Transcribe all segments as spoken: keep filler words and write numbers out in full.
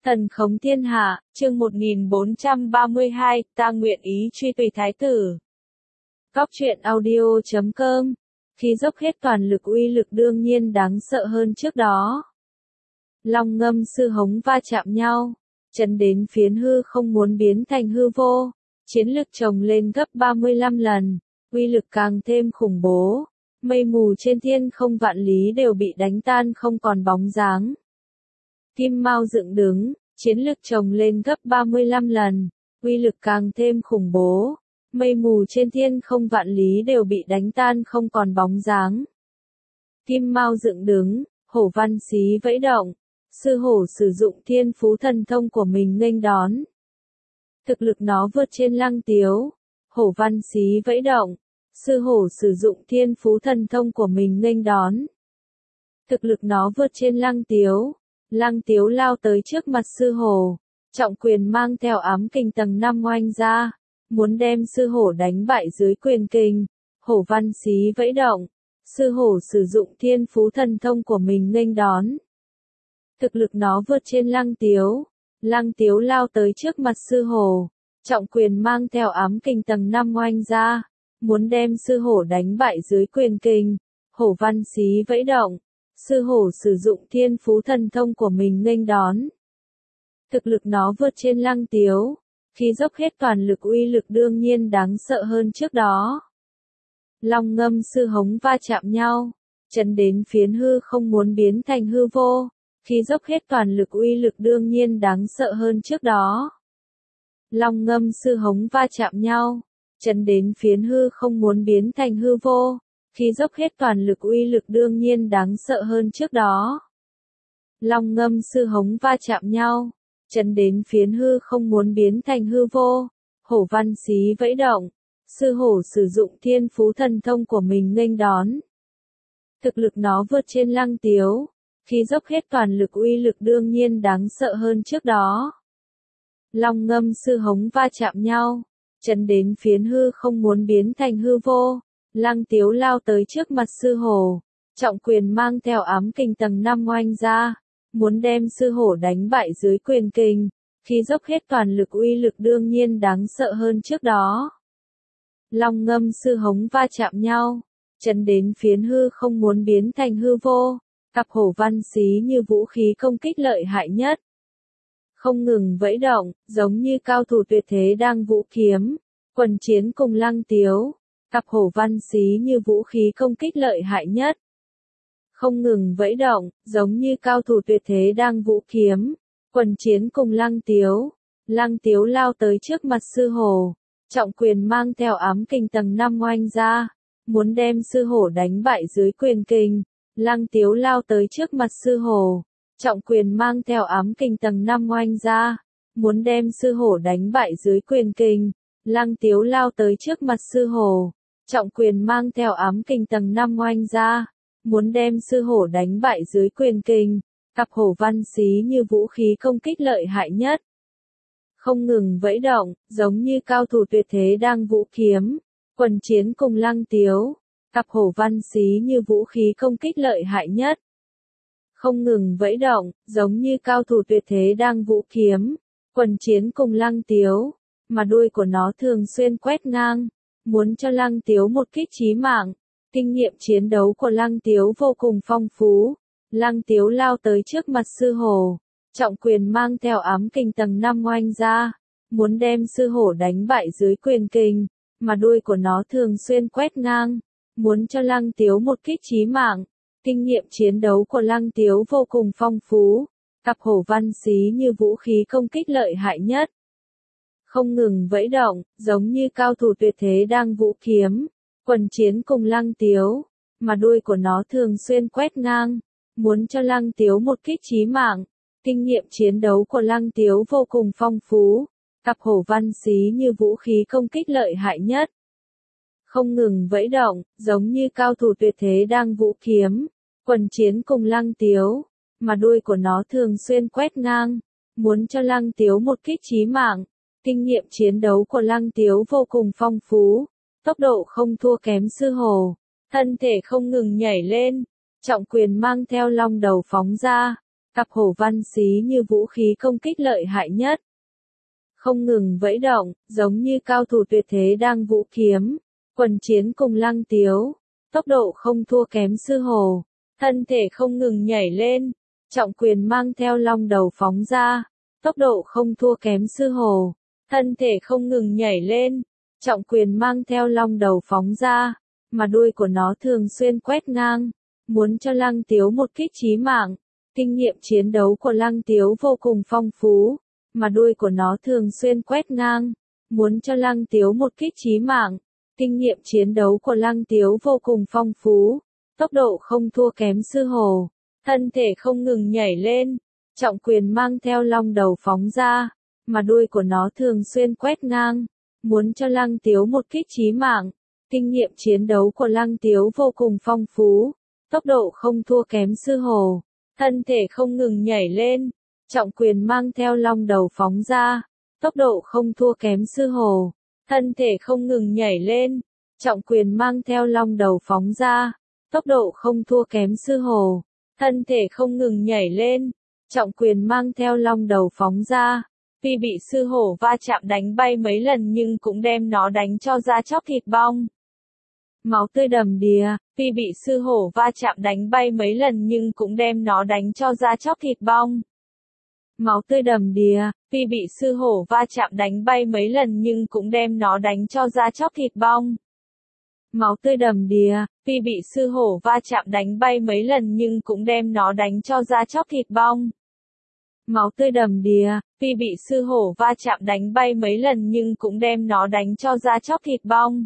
Thần khống thiên hạ, chương một nghìn bốn trăm ba mươi hai, ta nguyện ý truy tùy thái tử. Góc truyện audio chấm com. Khi dốc hết toàn lực uy lực đương nhiên đáng sợ hơn trước đó. Long ngâm sư hống va chạm nhau, chấn đến phiến hư không muốn biến thành hư vô, chiến lực chồng lên gấp ba mươi lăm lần, uy lực càng thêm khủng bố, mây mù trên thiên không vạn lý đều bị đánh tan không còn bóng dáng. Kim mao dựng đứng, chiến lực chồng lên gấp ba mươi lăm lần, uy lực càng thêm khủng bố, mây mù trên thiên không vạn lý đều bị đánh tan không còn bóng dáng. Kim mao dựng đứng, hổ văn xí vẫy động, sư hổ sử dụng thiên phú thần thông của mình nghênh đón. Thực lực nó vượt trên lăng tiếu, hổ văn xí vẫy động, sư hổ sử dụng thiên phú thần thông của mình nghênh đón. Thực lực nó vượt trên lăng tiếu. Lăng tiếu lao tới trước mặt sư hổ, trọng quyền mang theo ám kình tầng năm oanh ra, muốn đem sư hổ đánh bại dưới quyền kình. Hổ văn xí vẫy động, sư hổ sử dụng thiên phú thần thông của mình nghênh đón. Thực lực nó vượt trên lăng tiếu, lăng tiếu lao tới trước mặt sư hổ, trọng quyền mang theo ám kình tầng năm oanh ra, muốn đem sư hổ đánh bại dưới quyền kình. Hổ văn xí vẫy động, sư hổ sử dụng thiên phú thần thông của mình nghênh đón. Thực lực nó vượt trên lăng tiếu, khi dốc hết toàn lực uy lực đương nhiên đáng sợ hơn trước đó. Long ngâm sư hống va chạm nhau, chấn đến phiến hư không muốn biến thành hư vô, khi dốc hết toàn lực uy lực đương nhiên đáng sợ hơn trước đó. Long ngâm sư hống va chạm nhau, chấn đến phiến hư không muốn biến thành hư vô. Khi dốc hết toàn lực uy lực đương nhiên đáng sợ hơn trước đó. Long ngâm sư hống va chạm nhau, chấn đến phiến hư không muốn biến thành hư vô. Hổ văn xí vẫy động, sư hổ sử dụng thiên phú thần thông của mình nghênh đón. Thực lực nó vượt trên lăng tiếu, khi dốc hết toàn lực uy lực đương nhiên đáng sợ hơn trước đó. Long ngâm sư hống va chạm nhau, chấn đến phiến hư không muốn biến thành hư vô. Lăng tiếu lao tới trước mặt sư hổ, trọng quyền mang theo ám kình tầng năm oanh ra, muốn đem sư hổ đánh bại dưới quyền kình. Khi dốc hết toàn lực uy lực đương nhiên đáng sợ hơn trước đó. Long ngâm sư hống va chạm nhau, chấn đến phiến hư không muốn biến thành hư vô, cặp hổ văn xí như vũ khí công kích lợi hại nhất. Không ngừng vẫy động, giống như cao thủ tuyệt thế đang vũ kiếm, quần chiến cùng lăng tiếu. Cặp hổ văn xí như vũ khí công kích lợi hại nhất. Không ngừng vẫy động, giống như cao thủ tuyệt thế đang vũ kiếm, quần chiến cùng lăng tiếu. Lăng tiếu lao tới trước mặt sư hổ, trọng quyền mang theo ám kình tầng năm oanh ra, muốn đem sư hổ đánh bại dưới quyền kình. Lăng tiếu lao tới trước mặt sư hổ, trọng quyền mang theo ám kình tầng năm oanh ra, muốn đem sư hổ đánh bại dưới quyền kình. Lăng tiếu lao tới trước mặt sư hổ, trọng quyền mang theo ám kình tầng năm oanh ra, muốn đem sư hổ đánh bại dưới quyền kình. Cặp hổ văn xí như vũ khí công kích lợi hại nhất. Không ngừng vẫy động, giống như cao thủ tuyệt thế đang vũ kiếm, quần chiến cùng lăng tiếu. Cặp hổ văn xí như vũ khí công kích lợi hại nhất. Không ngừng vẫy động, giống như cao thủ tuyệt thế đang vũ kiếm, quần chiến cùng lăng tiếu, mà đuôi của nó thường xuyên quét ngang. Muốn cho lăng tiếu một kích chí mạng. Kinh nghiệm chiến đấu của lăng tiếu vô cùng phong phú. Lăng tiếu lao tới trước mặt sư hổ, trọng quyền mang theo ám kình tầng năm oanh ra, muốn đem sư hổ đánh bại dưới quyền kình, mà đuôi của nó thường xuyên quét ngang. Muốn cho lăng tiếu một kích chí mạng. Kinh nghiệm chiến đấu của lăng tiếu vô cùng phong phú. Cặp hổ văn xí như vũ khí công kích lợi hại nhất. Không ngừng vẫy động, giống như cao thủ tuyệt thế đang vũ kiếm, quần chiến cùng lăng tiếu, mà đuôi của nó thường xuyên quét ngang, muốn cho lăng tiếu một kích chí mạng. Kinh nghiệm chiến đấu của lăng tiếu vô cùng phong phú, cặp hổ văn xí như vũ khí công kích lợi hại nhất. Không ngừng vẫy động, giống như cao thủ tuyệt thế đang vũ kiếm, quần chiến cùng lăng tiếu, mà đuôi của nó thường xuyên quét ngang, muốn cho lăng tiếu một kích chí mạng. Kinh nghiệm chiến đấu của lăng tiếu vô cùng phong phú, tốc độ không thua kém sư hổ, thân thể không ngừng nhảy lên, trọng quyền mang theo long đầu phóng ra, Cặp hổ văn xí như vũ khí công kích lợi hại nhất. Không ngừng vẫy động, giống như cao thủ tuyệt thế đang vũ kiếm. Quần chiến cùng Lăng Tiếu. Tốc độ không thua kém sư hổ. Thân thể không ngừng nhảy lên. Trọng quyền mang theo long đầu phóng ra. Tốc độ không thua kém sư hổ. Thân thể không ngừng nhảy lên. Trọng quyền mang theo long đầu phóng ra. Mà đuôi của nó thường xuyên quét ngang. Muốn cho Lăng Tiếu một kích chí mạng. Kinh nghiệm chiến đấu của Lăng Tiếu vô cùng phong phú. Mà đuôi của nó thường xuyên quét ngang. Muốn cho Lăng Tiếu một kích chí mạng. Kinh nghiệm chiến đấu của Lăng Tiếu vô cùng phong phú. Tốc độ không thua kém sư hổ. Thân thể không ngừng nhảy lên. Trọng quyền mang theo long đầu phóng ra. Mà đuôi của nó thường xuyên quét ngang. Muốn cho Lăng Tiếu một kích chí mạng. Kinh nghiệm chiến đấu của Lăng Tiếu vô cùng phong phú. Tốc độ không thua kém sư hổ. Thân thể không ngừng nhảy lên. Trọng quyền mang theo long đầu phóng ra. Tốc độ không thua kém sư hổ. Thân thể không ngừng nhảy lên. Trọng quyền mang theo long đầu phóng ra. Tốc độ không thua kém sư hổ. Thân thể không ngừng nhảy lên. Trọng quyền mang theo long đầu phóng ra. Tuy bị sư hổ va chạm đánh bay mấy lần nhưng cũng đem nó đánh cho da chóc thịt bong. Máu tươi đầm đìa, tuy bị sư hổ va chạm đánh bay mấy lần nhưng cũng đem nó đánh cho da chóc thịt bong. Máu tươi đầm đìa, tuy bị sư hổ va chạm đánh bay mấy lần nhưng cũng đem nó đánh cho da chóc thịt bong. Máu tươi đầm đìa, tuy bị sư hổ va chạm đánh bay mấy lần nhưng cũng đem nó đánh cho da chóc thịt bong. Máu tươi đầm đìa, tuy bị sư hổ va chạm đánh bay mấy lần nhưng cũng đem nó đánh cho da chóc thịt bong.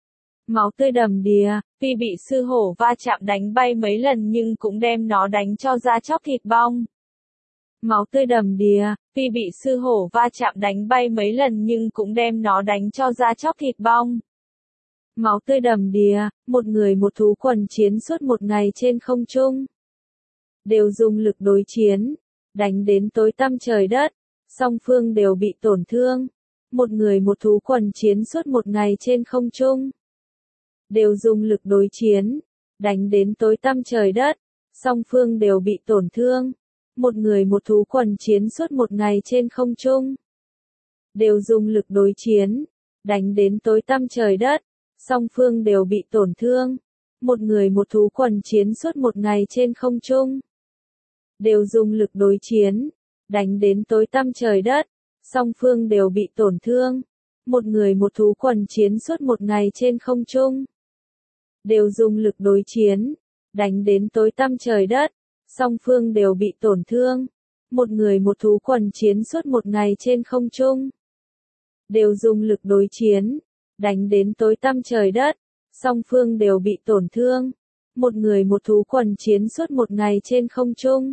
Máu tươi đầm đìa, tuy bị sư hổ va chạm đánh bay mấy lần nhưng cũng đem nó đánh cho da chóc thịt bong. Máu tươi đầm đìa, tuy bị sư hổ va chạm đánh bay mấy lần nhưng cũng đem nó đánh cho da chóc thịt bong. Máu tươi đầm đìa, một người một thú quần chiến suốt một ngày trên không trung. Đều dùng lực đối chiến, đánh đến tối tăm trời đất, song phương đều bị tổn thương. Một người một thú quần chiến suốt một ngày trên không trung. Đều dùng lực đối chiến, đánh đến tối tăm trời đất, song phương đều bị tổn thương. Một người một thú quần chiến suốt một ngày trên không trung. Đều dùng lực đối chiến, đánh đến tối tăm trời đất, song phương đều bị tổn thương. Một người một thú quần chiến suốt một ngày trên không trung. Đều dùng lực đối chiến, đánh đến tối tăm trời đất, song phương đều bị tổn thương. Một người một thú quần chiến suốt một ngày trên không trung. Đều dùng lực đối chiến, đánh đến tối tăm trời đất, song phương đều bị tổn thương. Một người một thú quần chiến suốt một ngày trên không trung. Đều dùng lực đối chiến, đánh đến tối tăm trời đất, song phương đều bị tổn thương. Một người một thú quần chiến suốt một ngày trên không trung.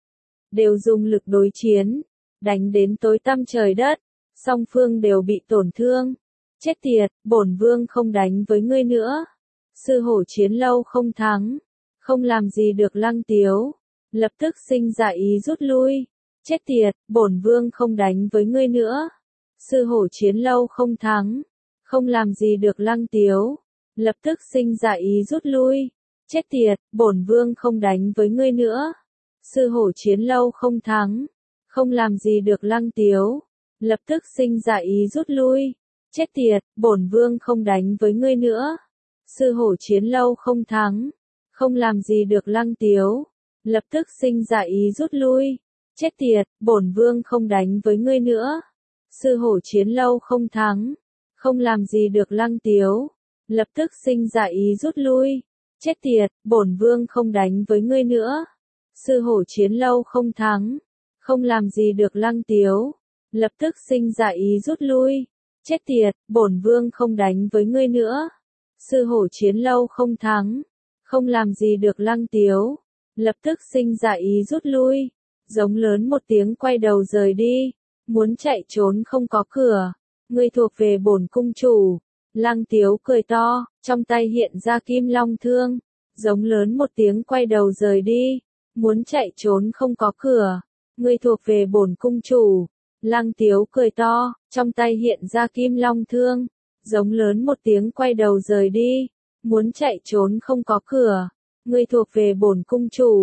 Đều dùng lực đối chiến, đánh đến tối tăm trời đất, song phương đều bị tổn thương. Chết tiệt, bổn vương không đánh với ngươi nữa. Sư hổ chiến lâu không thắng, không làm gì được Lăng Tiếu, lập tức sinh ra ý rút lui. Chết tiệt, bổn vương không đánh với ngươi nữa. Sư hổ chiến lâu không thắng, không làm gì được Lăng Tiếu, lập tức sinh ra ý rút lui. Chết tiệt, bổn vương không đánh với ngươi nữa. Sư hổ chiến lâu không thắng, không làm gì được Lăng Tiếu, lập tức sinh ra ý rút lui. Chết tiệt, bổn vương không đánh với ngươi nữa. Sư hổ chiến lâu không thắng, không làm gì được Lăng Tiếu, lập tức sinh ra ý rút lui. Chết tiệt, bổn vương không đánh với ngươi nữa. Sư hổ chiến lâu không thắng, không làm gì được Lăng Tiếu, lập tức sinh ra ý rút lui. Chết tiệt, bổn vương không đánh với ngươi nữa. Sư hổ chiến lâu không thắng, không làm gì được Lăng Tiếu, lập tức sinh ra ý rút lui. Chết tiệt, bổn vương không đánh với ngươi nữa. Sư hổ chiến lâu không thắng, không làm gì được Lăng Tiếu, lập tức sinh ra ý rút lui. Giống lớn một tiếng quay đầu rời đi, muốn chạy trốn không có cửa. Ngươi thuộc về bổn cung chủ. Lăng Tiếu cười to, trong tay hiện ra kim long thương. Giống lớn một tiếng quay đầu rời đi, muốn chạy trốn không có cửa. Ngươi thuộc về bổn cung chủ. Lăng Tiếu cười to, trong tay hiện ra kim long thương. Giống lớn một tiếng quay đầu rời đi, muốn chạy trốn không có cửa. Ngươi thuộc về bổn cung chủ.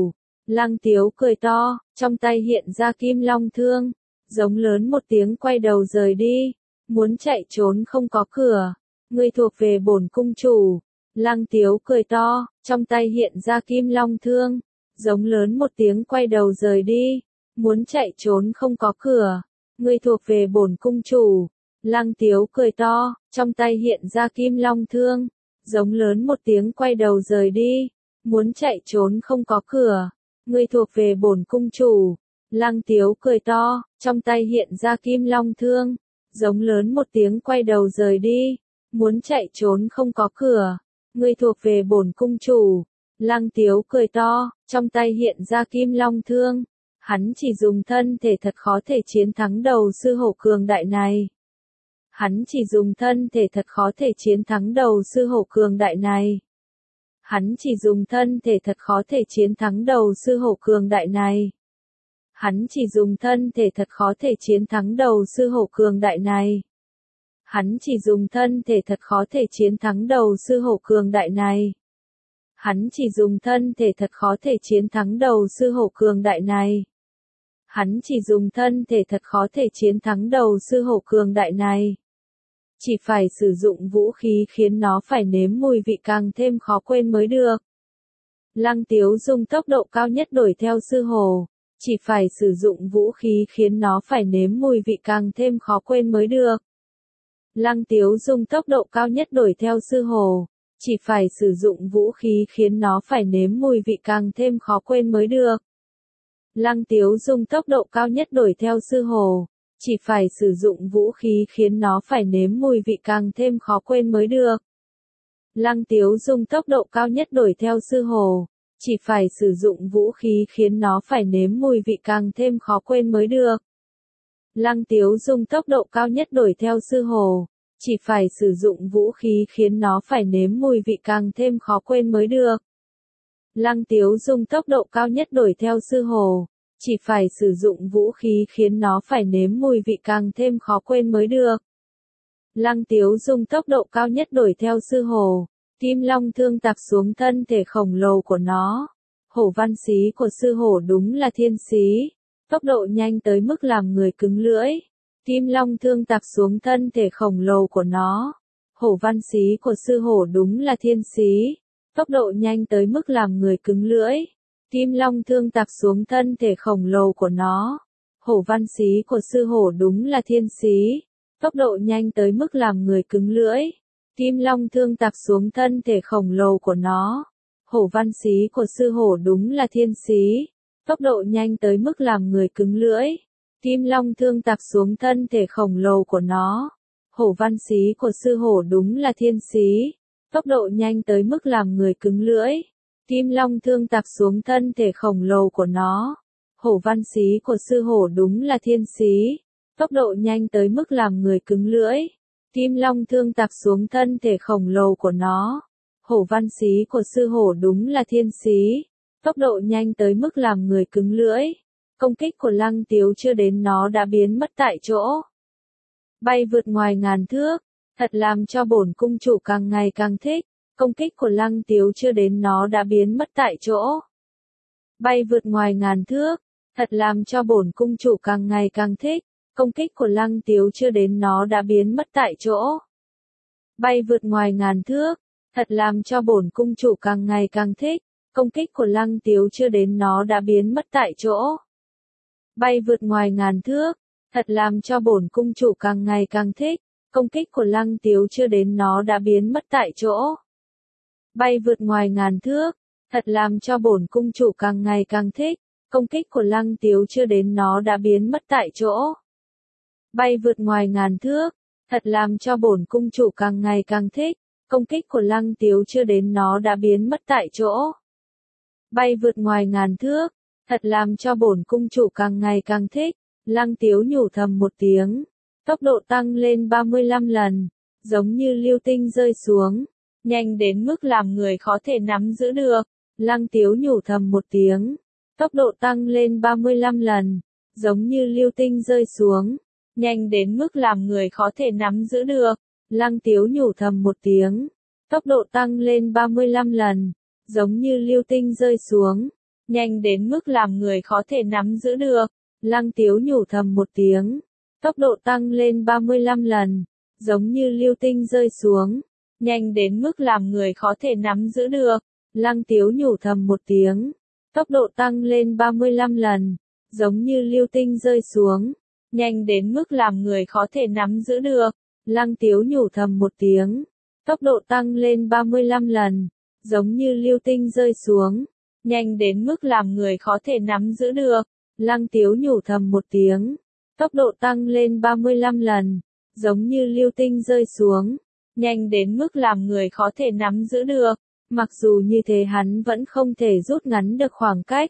Lăng Tiếu cười to, trong tay hiện ra kim long thương, giống lớn một tiếng quay đầu rời đi, muốn chạy trốn không có cửa, ngươi thuộc về bổn cung chủ. Lăng Tiếu cười to, trong tay hiện ra kim long thương, giống lớn một tiếng quay đầu rời đi, muốn chạy trốn không có cửa, ngươi thuộc về bổn cung chủ. Lăng Tiếu cười to, trong tay hiện ra kim long thương, giống lớn một tiếng quay đầu rời đi, muốn chạy trốn không có cửa, ngươi thuộc về bổn cung chủ. Lăng Tiếu cười to, trong tay hiện ra kim long thương, giống lớn một tiếng quay đầu rời đi, muốn chạy trốn không có cửa, ngươi thuộc về bổn cung chủ. Lăng Tiếu cười to, trong tay hiện ra kim long thương, hắn chỉ dùng thân thể thật khó thể chiến thắng đầu sư hổ cường đại này. Hắn chỉ dùng thân thể thật khó thể chiến thắng đầu sư hổ cường đại này. Hắn chỉ dùng thân thể thật khó thể chiến thắng đầu sư hổ cường đại này. Hắn chỉ dùng thân thể thật khó thể chiến thắng đầu sư hổ cường đại này. Hắn chỉ dùng thân thể thật khó thể chiến thắng đầu sư hổ cường đại này. Hắn chỉ dùng thân thể thật khó thể chiến thắng đầu sư hổ cường đại này. Hắn chỉ dùng thân thể thật khó thể chiến thắng đầu sư hổ cường đại này. Chỉ phải sử dụng vũ khí khiến nó phải nếm mùi vị càng thêm khó quên mới được. Lăng Tiếu dùng tốc độ cao nhất đuổi theo sư hổ. Chỉ phải sử dụng vũ khí khiến nó phải nếm mùi vị càng thêm khó quên mới được. Lăng Tiếu dùng tốc độ cao nhất đuổi theo sư hổ. Chỉ phải sử dụng vũ khí khiến nó phải nếm mùi vị càng thêm khó quên mới được. Lăng Tiếu dùng tốc độ cao nhất đuổi theo sư hổ. Chỉ phải sử dụng vũ khí khiến nó phải nếm mùi vị càng thêm khó quên mới được. Lăng Tiếu dùng tốc độ cao nhất đuổi theo sư hổ. Chỉ phải sử dụng vũ khí khiến nó phải nếm mùi vị càng thêm khó quên mới được. Lăng Tiếu dùng tốc độ cao nhất đuổi theo sư hổ. Chỉ phải sử dụng vũ khí khiến nó phải nếm mùi vị càng thêm khó quên mới được. Lăng Tiếu dùng tốc độ cao nhất đuổi theo sư hổ. Chỉ phải sử dụng vũ khí khiến nó phải nếm mùi vị càng thêm khó quên mới được. Lăng Tiếu dùng tốc độ cao nhất đuổi theo sư hổ. Kim long thương tạc xuống thân thể khổng lồ của nó. Hổ văn xí của sư hổ đúng là thiên xí. Tốc độ nhanh tới mức làm người cứng lưỡi. Kim long thương tạc xuống thân thể khổng lồ của nó. Hổ văn xí của sư hổ đúng là thiên xí. Tốc độ nhanh tới mức làm người cứng lưỡi. Kim long thương tạc xuống thân thể khổng lồ của nó. Hổ văn xí của sư hổ đúng là thiên xí. Tốc độ nhanh tới mức làm người cứng lưỡi. Kim long thương tạc xuống thân thể khổng lồ của nó. Hổ văn xí của sư hổ đúng là thiên xí. Tốc độ nhanh tới mức làm người cứng lưỡi. Kim long thương tạc xuống thân thể khổng lồ của nó. Hổ văn xí của sư hổ đúng là thiên xí. Tốc độ nhanh tới mức làm người cứng lưỡi. Kim long thương tạc xuống thân thể khổng lồ của nó. Hổ văn xí của sư hổ đúng là thiên xí. Tốc độ nhanh tới mức làm người cứng lưỡi. Kim long thương tạc xuống thân thể khổng lồ của nó. Hổ văn xí của sư hổ đúng là thiên xí. Tốc độ nhanh tới mức làm người cứng lưỡi. Công kích của Lăng Tiếu chưa đến nó đã biến mất tại chỗ. Bay vượt ngoài ngàn thước. Thật làm cho bổn cung chủ càng ngày càng thích. Công kích của Lăng Tiếu chưa đến nó đã biến mất tại chỗ. Bay vượt ngoài ngàn thước. Thật làm cho bổn cung chủ càng ngày càng thích. Công kích của Lăng Tiếu chưa đến nó đã biến mất tại chỗ. Bay vượt ngoài ngàn thước. Thật làm cho bổn cung chủ càng ngày càng thích. Công kích của Lăng Tiếu chưa đến nó đã biến mất tại chỗ. Bay vượt ngoài ngàn thước. Thật làm cho bổn cung chủ càng ngày càng thích. Công kích của Lăng Tiếu chưa đến nó đã biến mất tại chỗ. Bay vượt ngoài ngàn thước. Thật làm cho bổn cung chủ càng ngày càng thích. Công kích của Lăng Tiếu chưa đến nó đã biến mất tại chỗ. Bay vượt ngoài ngàn thước. Thật làm cho bổn cung chủ càng ngày càng thích. Công kích của Lăng Tiếu chưa đến nó đã biến mất tại chỗ. Bay vượt ngoài ngàn thước. Thật làm cho bổn cung chủ càng ngày càng thích. Lăng Tiếu nhủ thầm một tiếng. Tốc độ tăng lên ba mươi lăm lần. Giống như lưu tinh rơi xuống. Nhanh đến mức làm người khó thể nắm giữ được. Lăng Tiếu nhủ thầm một tiếng. Tốc độ tăng lên ba mươi lăm lần. Giống như lưu tinh rơi xuống. Nhanh đến mức làm người khó thể nắm giữ được. Lăng Tiếu nhủ thầm một tiếng. Tốc độ tăng lên ba mươi lăm lần. Giống như lưu tinh rơi xuống. nhanh đến mức làm người khó thể nắm giữ được. Lăng Tiếu nhủ thầm một tiếng, tốc độ tăng lên ba mươi lăm lần, giống như lưu tinh rơi xuống, nhanh đến mức làm người khó thể nắm giữ được. Lăng Tiếu nhủ thầm một tiếng, tốc độ tăng lên ba mươi lăm lần, giống như lưu tinh rơi xuống, nhanh đến mức làm người khó thể nắm giữ được. Lăng Tiếu nhủ thầm một tiếng, tốc độ tăng lên ba mươi lăm lần, giống như lưu tinh rơi xuống, nhanh đến mức làm người khó thể nắm giữ được. Lăng Tiếu nhủ thầm một tiếng, tốc độ tăng lên ba mươi lăm lần, giống như lưu tinh rơi xuống, nhanh đến mức làm người khó thể nắm giữ được. Mặc dù như thế hắn vẫn không thể rút ngắn được khoảng cách.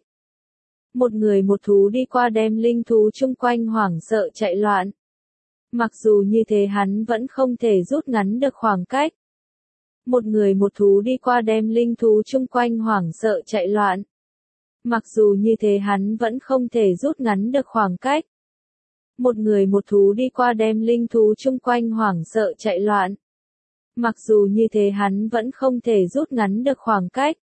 Một người một thú đi qua đem linh thú chung quanh hoảng sợ chạy loạn. Mặc dù như thế hắn vẫn không thể rút ngắn được khoảng cách. Một người một thú đi qua đem linh thú chung quanh hoảng sợ chạy loạn. Mặc dù như thế hắn vẫn không thể rút ngắn được khoảng cách. Một người một thú đi qua đem linh thú chung quanh hoảng sợ chạy loạn. Mặc dù như thế hắn vẫn không thể rút ngắn được khoảng cách.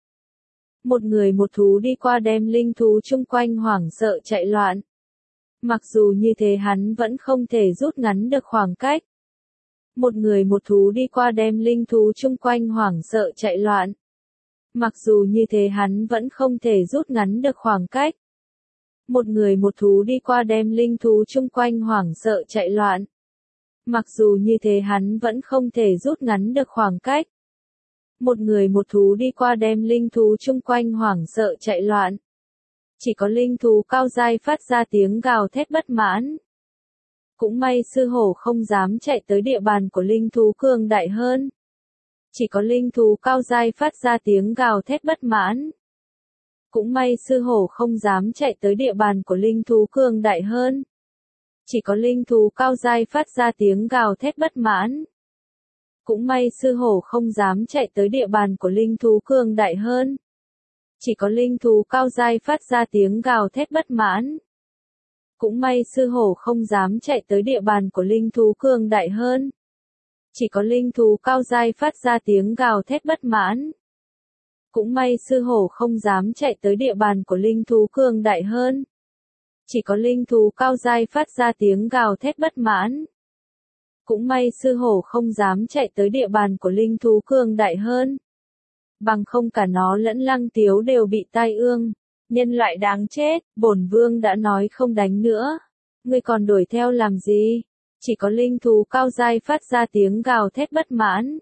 Một người một thú đi qua đem linh thú chung quanh hoảng sợ chạy loạn. Mặc dù như thế hắn vẫn không thể rút ngắn được khoảng cách. Một người một thú đi qua đem linh thú chung quanh hoảng sợ chạy loạn. Mặc dù như thế hắn vẫn không thể rút ngắn được khoảng cách. Một người một thú đi qua đem linh thú chung quanh hoảng sợ chạy loạn. Mặc dù như thế hắn vẫn không thể rút ngắn được khoảng cách. Một người một thú đi qua đem linh thú chung quanh hoảng sợ chạy loạn. Chỉ có linh thú cao giai phát ra tiếng gào thét bất mãn. Cũng may sư hổ không dám chạy tới địa bàn của linh thú cường đại hơn. Chỉ có linh thú cao giai phát ra tiếng gào thét bất mãn. Cũng may sư hổ không dám chạy tới địa bàn của linh thú cường đại hơn. Chỉ có linh thú cao giai phát ra tiếng gào thét bất mãn. Cũng may sư hổ không dám chạy tới địa bàn của linh thú cường đại hơn. Chỉ có linh thú cao giai phát ra tiếng gào thét bất mãn. Cũng may sư hổ không dám chạy tới địa bàn của linh thú cường đại hơn. Chỉ có linh thú cao giai phát ra tiếng gào thét bất mãn. Cũng may sư hổ không dám chạy tới địa bàn của linh thú cường đại hơn. Chỉ có linh thú cao giai phát ra tiếng gào thét bất mãn. Cũng may sư hổ không dám chạy tới địa bàn của linh thú cường đại hơn. Bằng không cả nó lẫn Lăng Tiếu đều bị tai ương. Nhân loại đáng chết, bổn vương đã nói không đánh nữa. Ngươi còn đuổi theo làm gì? Chỉ có linh thú cao giai phát ra tiếng gào thét bất mãn.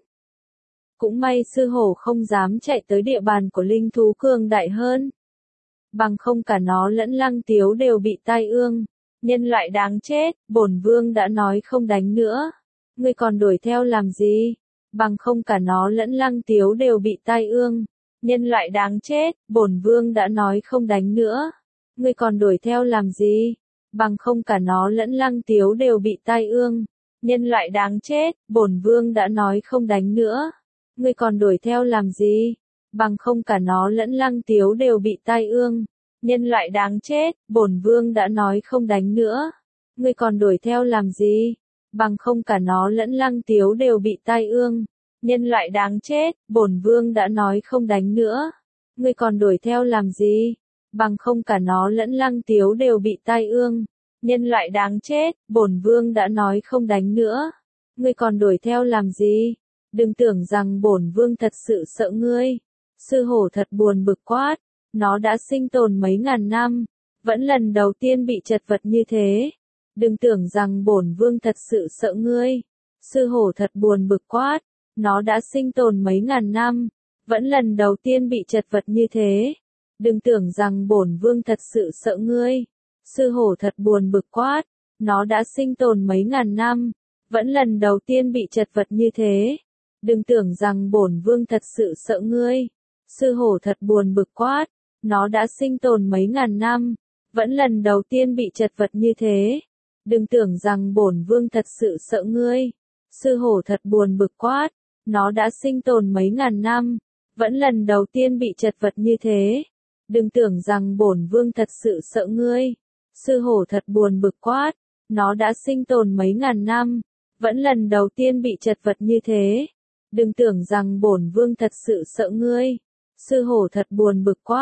Cũng may sư hổ không dám chạy tới địa bàn của linh thú cường đại hơn. Bằng không cả nó lẫn Lăng Tiếu đều bị tai ương. Nhân loại đáng chết, bổn vương đã nói không đánh nữa. Ngươi còn đuổi theo làm gì? Bằng không cả nó lẫn Lăng Tiếu đều bị tai ương. Nhân loại đáng chết, bổn vương đã nói không đánh nữa. Ngươi còn đuổi theo làm gì? Bằng không cả nó lẫn Lăng Tiếu đều bị tai ương. Nhân loại đáng chết, bổn vương đã nói không đánh nữa. Ngươi còn đuổi theo làm gì? Bằng không cả nó lẫn Lăng Tiếu đều bị tai ương. Nhân loại đáng chết, bổn vương đã nói không đánh nữa. Ngươi còn đuổi theo làm gì? Bằng không cả nó lẫn Lăng Tiếu đều bị tai ương. Nhân loại đáng chết, bổn vương đã nói không đánh nữa. Ngươi còn đuổi theo làm gì? Bằng không cả nó lẫn Lăng Tiếu đều bị tai ương. Nhân loại đáng chết, bổn vương đã nói không đánh nữa. Ngươi còn đuổi theo làm gì? Đừng tưởng rằng bổn vương thật sự sợ ngươi. Sư hổ thật buồn bực quát. Nó đã sinh tồn mấy ngàn năm, vẫn lần đầu tiên bị chật vật như thế. Đừng tưởng rằng bổn vương thật sự sợ ngươi. Sư hổ thật buồn bực quát. Nó đã sinh tồn mấy ngàn năm, vẫn lần đầu tiên bị chật vật như thế. Đừng tưởng rằng bổn vương thật sự sợ ngươi. Sư hổ thật buồn bực quát. Nó đã sinh tồn mấy ngàn năm, vẫn lần đầu tiên bị chật vật như thế. Đừng tưởng rằng bổn vương thật sự sợ ngươi. Sư hổ thật buồn bực quát. Nó đã sinh tồn mấy ngàn năm, vẫn lần đầu tiên bị chật vật như thế. Đừng tưởng rằng bổn vương thật sự sợ ngươi. Sư hổ thật buồn bực quát. Nó đã sinh tồn mấy ngàn năm, vẫn lần đầu tiên bị chật vật như thế. Đừng tưởng rằng bổn vương thật sự sợ ngươi. Sư hổ thật buồn bực quát. Nó đã sinh tồn mấy ngàn năm, vẫn lần đầu tiên bị chật vật như thế. Đừng tưởng rằng bổn vương thật sự sợ ngươi. Sư hổ thật buồn bực quát.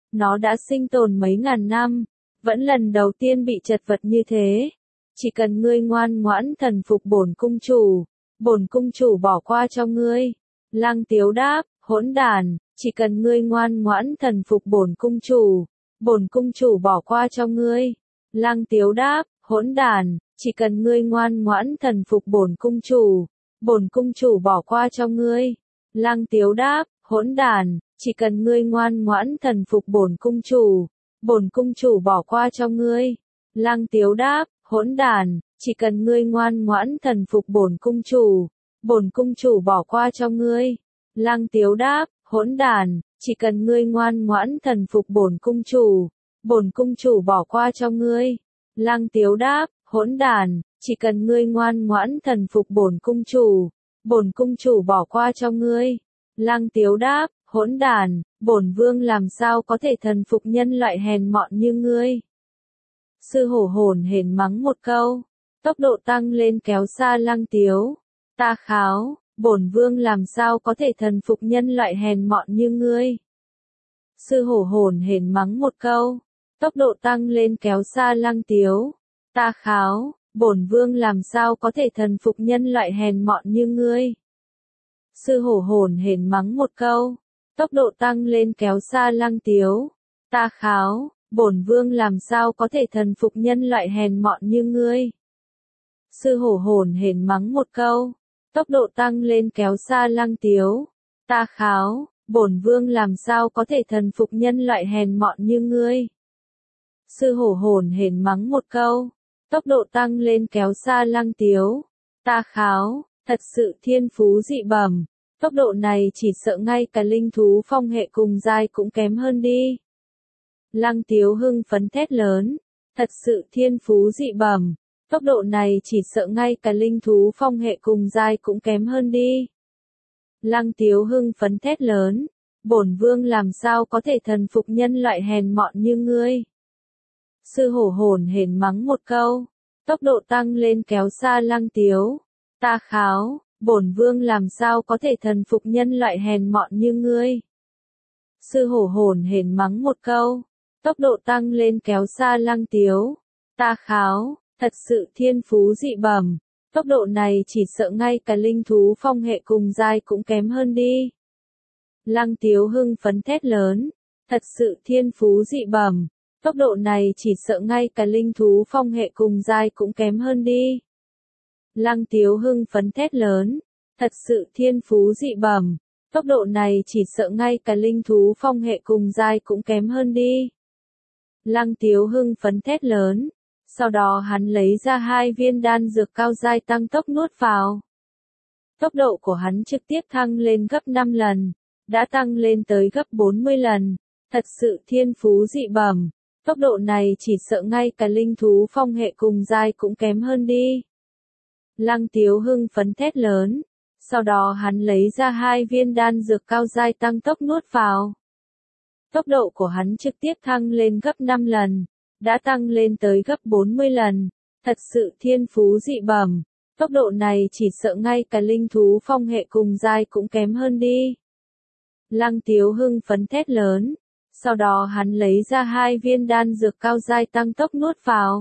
Nó đã sinh tồn mấy ngàn năm, vẫn lần đầu tiên bị chật vật như thế. Chỉ cần ngươi ngoan ngoãn thần phục bổn cung chủ, bổn cung chủ bỏ qua cho ngươi. Lăng Tiếu đáp, hỗn đản, chỉ cần ngươi ngoan ngoãn thần phục bổn cung chủ, bổn cung chủ bỏ qua cho ngươi. Lăng Tiếu đáp, hỗn đản, chỉ cần ngươi ngoan ngoãn thần phục bổn cung chủ, bổn cung chủ bỏ qua cho ngươi. Lăng Tiếu đáp, hỗn đản, chỉ cần ngươi ngoan ngoãn thần phục bổn cung chủ, bổn cung chủ bỏ qua cho ngươi. Lăng Tiếu đáp, hỗn đản, chỉ cần ngươi ngoan ngoãn thần phục bổn cung chủ, bổn cung chủ bỏ qua cho ngươi. Lăng Tiếu đáp, hỗn đản, chỉ cần ngươi ngoan ngoãn thần phục bổn cung chủ, bổn cung chủ bỏ qua cho ngươi. Lăng Tiếu đáp, hỗn đản, chỉ cần ngươi ngoan ngoãn thần phục bổn cung chủ, bổn cung chủ bỏ qua cho ngươi. Lăng Tiếu đáp, hỗn đản, bổn vương làm sao có thể thần phục nhân loại hèn mọn như ngươi. Sư hổ hổn hển mắng một câu, tốc độ tăng lên kéo xa Lăng Tiếu. Ta kháo, bổn vương làm sao có thể thần phục nhân loại hèn mọn như ngươi. Sư hổ hổn hển mắng một câu, tốc độ tăng lên kéo xa Lăng Tiếu. Ta kháo, bổn vương làm sao có thể thần phục nhân loại hèn mọn như ngươi. Sư hổ hổn hển mắng một câu, tốc độ tăng lên kéo xa Lăng Tiếu. Ta kháo, bổn vương làm sao có thể thần phục nhân loại hèn mọn như ngươi. Sư hổ hổn hển mắng một câu, tốc độ tăng lên kéo xa Lăng Tiếu. Ta kháo, bổn vương làm sao có thể thần phục nhân loại hèn mọn như ngươi. Sư hổ hổn hển mắng một câu, tốc độ tăng lên kéo xa Lăng Tiếu. Ta kháo, thật sự thiên phú dị bẩm, tốc độ này chỉ sợ ngay cả linh thú phong hệ cùng giai cũng kém hơn đi. Lăng Tiếu hưng phấn thét lớn, thật sự thiên phú dị bẩm, tốc độ này chỉ sợ ngay cả linh thú phong hệ cùng giai cũng kém hơn đi. Lăng Tiếu hưng phấn thét lớn, bổn vương làm sao có thể thần phục nhân loại hèn mọn như ngươi. Sư hổ hổn hển mắng một câu, tốc độ tăng lên kéo xa Lăng Tiếu. Ta kháo, bổn vương làm sao có thể thần phục nhân loại hèn mọn như ngươi. Sư hổ hổn hển mắng một câu, tốc độ tăng lên kéo xa Lăng Tiếu. Ta kháo, thật sự thiên phú dị bẩm, tốc độ này chỉ sợ ngay cả linh thú phong hệ cùng giai cũng kém hơn đi. Lăng Tiếu hưng phấn thét lớn, thật sự thiên phú dị bẩm, tốc độ này chỉ sợ ngay cả linh thú phong hệ cùng giai cũng kém hơn đi. Lăng Tiếu hưng phấn thét lớn, thật sự thiên phú dị bẩm, tốc độ này chỉ sợ ngay cả linh thú phong hệ cùng giai cũng kém hơn đi. Lăng Tiếu hưng phấn thét lớn, sau đó hắn lấy ra hai viên đan dược cao giai tăng tốc nuốt vào. Tốc độ của hắn trực tiếp thăng lên gấp năm lần, đã tăng lên tới gấp bốn mươi lần, thật sự thiên phú dị bẩm, tốc độ này chỉ sợ ngay cả linh thú phong hệ cùng giai cũng kém hơn đi. Lăng Tiếu hưng phấn thét lớn, sau đó hắn lấy ra hai viên đan dược cao giai tăng tốc nuốt vào. Tốc độ của hắn trực tiếp thăng lên gấp năm lần, đã tăng lên tới gấp bốn mươi lần, thật sự thiên phú dị bẩm, tốc độ này chỉ sợ ngay cả linh thú phong hệ cùng giai cũng kém hơn đi. Lăng Tiếu hưng phấn thét lớn, sau đó hắn lấy ra hai viên đan dược cao giai tăng tốc nuốt vào.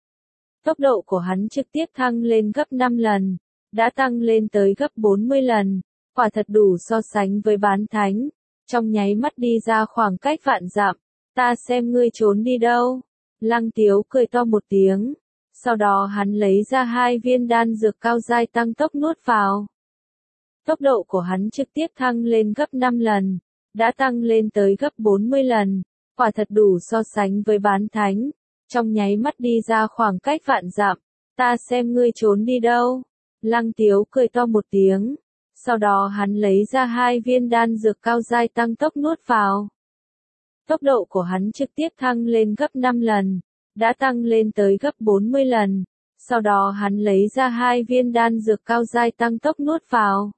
Tốc độ của hắn trực tiếp thăng lên gấp năm lần, đã tăng lên tới gấp bốn mươi lần, quả thật đủ so sánh với bán thánh, trong nháy mắt đi ra khoảng cách vạn dặm, ta xem ngươi trốn đi đâu. Lăng Tiếu cười to một tiếng, sau đó hắn lấy ra hai viên đan dược cao giai tăng tốc nuốt vào. Tốc độ của hắn trực tiếp thăng lên gấp năm lần, đã tăng lên tới gấp bốn mươi lần, quả thật đủ so sánh với bán thánh, trong nháy mắt đi ra khoảng cách vạn dặm, ta xem ngươi trốn đi đâu. Lăng Tiếu cười to một tiếng, sau đó hắn lấy ra hai viên đan dược cao giai tăng tốc nuốt vào. Tốc độ của hắn trực tiếp thăng lên gấp năm lần, đã tăng lên tới gấp bốn mươi lần, sau đó hắn lấy ra hai viên đan dược cao giai tăng tốc nuốt vào.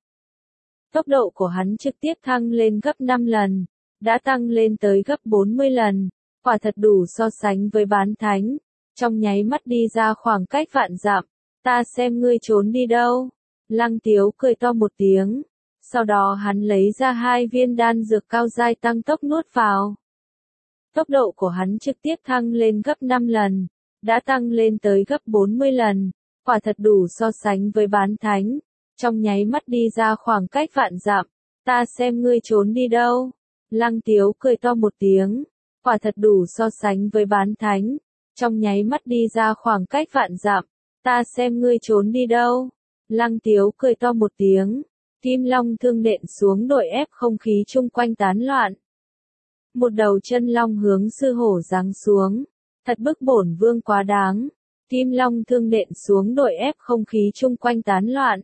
Tốc độ của hắn trực tiếp thăng lên gấp năm lần, đã tăng lên tới gấp bốn mươi lần, quả thật đủ so sánh với bán thánh, trong nháy mắt đi ra khoảng cách vạn dặm, ta xem ngươi trốn đi đâu. Lăng Tiếu cười to một tiếng, sau đó hắn lấy ra hai viên đan dược cao giai tăng tốc nuốt vào. Tốc độ của hắn trực tiếp thăng lên gấp năm lần, đã tăng lên tới gấp bốn mươi lần, quả thật đủ so sánh với bán thánh, trong nháy mắt đi ra khoảng cách vạn dặm, ta xem ngươi trốn đi đâu. Lăng Tiếu cười to một tiếng, quả thật đủ so sánh với bán thánh, trong nháy mắt đi ra khoảng cách vạn dặm, ta xem ngươi trốn đi đâu. Lăng Tiếu cười to một tiếng, Kim Long thương nện xuống đội ép không khí chung quanh tán loạn. Một đầu chân long hướng sư hổ giáng xuống, thật bức bổn vương quá đáng. Kim Long thương nện xuống đội ép không khí chung quanh tán loạn.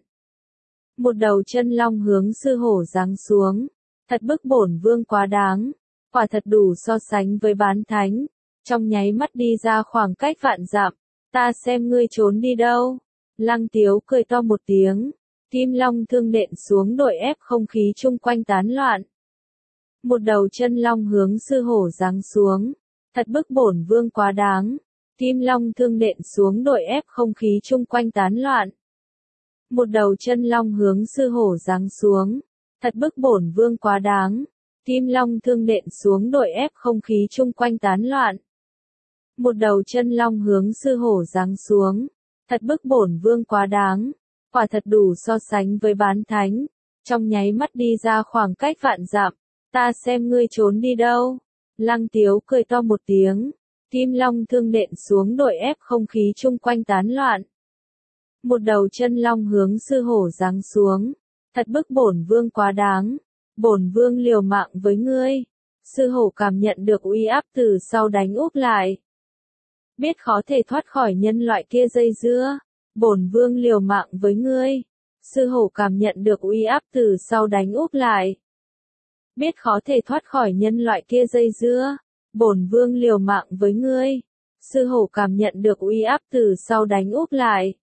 Một đầu chân long hướng sư hổ giáng xuống, thật bức bổn vương quá đáng, quả thật đủ so sánh với bán thánh, trong nháy mắt đi ra khoảng cách vạn dặm, ta xem ngươi trốn đi đâu. Lăng Tiếu cười to một tiếng, Kim Long thương nện xuống đội ép không khí chung quanh tán loạn. Một đầu chân long hướng sư hổ giáng xuống, thật bức bổn vương quá đáng. Kim Long thương nện xuống đội ép không khí chung quanh tán loạn. Một đầu chân long hướng sư hổ giáng xuống, thật bức bổn vương quá đáng. Kim Long thương nện xuống đội ép không khí chung quanh tán loạn. Một đầu chân long hướng sư hổ giáng xuống, thật bức bổn vương quá đáng, quả thật đủ so sánh với bán thánh, trong nháy mắt đi ra khoảng cách vạn dặm, ta xem ngươi trốn đi đâu. Lăng Tiếu cười to một tiếng, Kim Long thương nện xuống đội ép không khí chung quanh tán loạn. Một đầu chân long hướng sư hổ giáng xuống, thật bức bổn vương quá đáng, bổn vương liều mạng với ngươi. Sư hổ cảm nhận được uy áp từ sau đánh úp lại. Biết khó thể thoát khỏi nhân loại kia dây dưa, bổn vương liều mạng với ngươi. Sư hổ cảm nhận được uy áp từ sau đánh úp lại. Biết khó thể thoát khỏi nhân loại kia dây dưa, bổn vương liều mạng với ngươi. Sư hổ cảm nhận được uy áp từ sau đánh úp lại.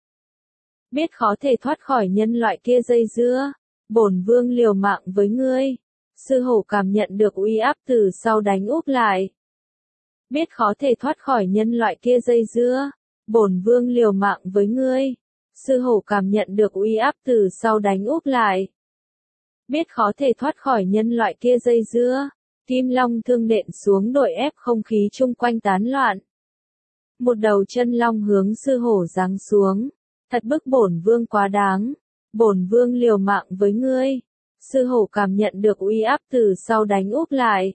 Biết khó thể thoát khỏi nhân loại kia dây dưa, bổn vương liều mạng với ngươi. Sư hổ cảm nhận được uy áp từ sau đánh úp lại. Biết khó thể thoát khỏi nhân loại kia dây dưa, bổn vương liều mạng với ngươi. Sư hổ cảm nhận được uy áp từ sau đánh úp lại. Biết khó thể thoát khỏi nhân loại kia dây dưa, Kim Long thương nện xuống đội ép không khí chung quanh tán loạn. Một đầu chân long hướng sư hổ giáng xuống, thật bức bổn vương quá đáng, bổn vương liều mạng với ngươi. Sư hổ cảm nhận được uy áp từ sau đánh úp lại.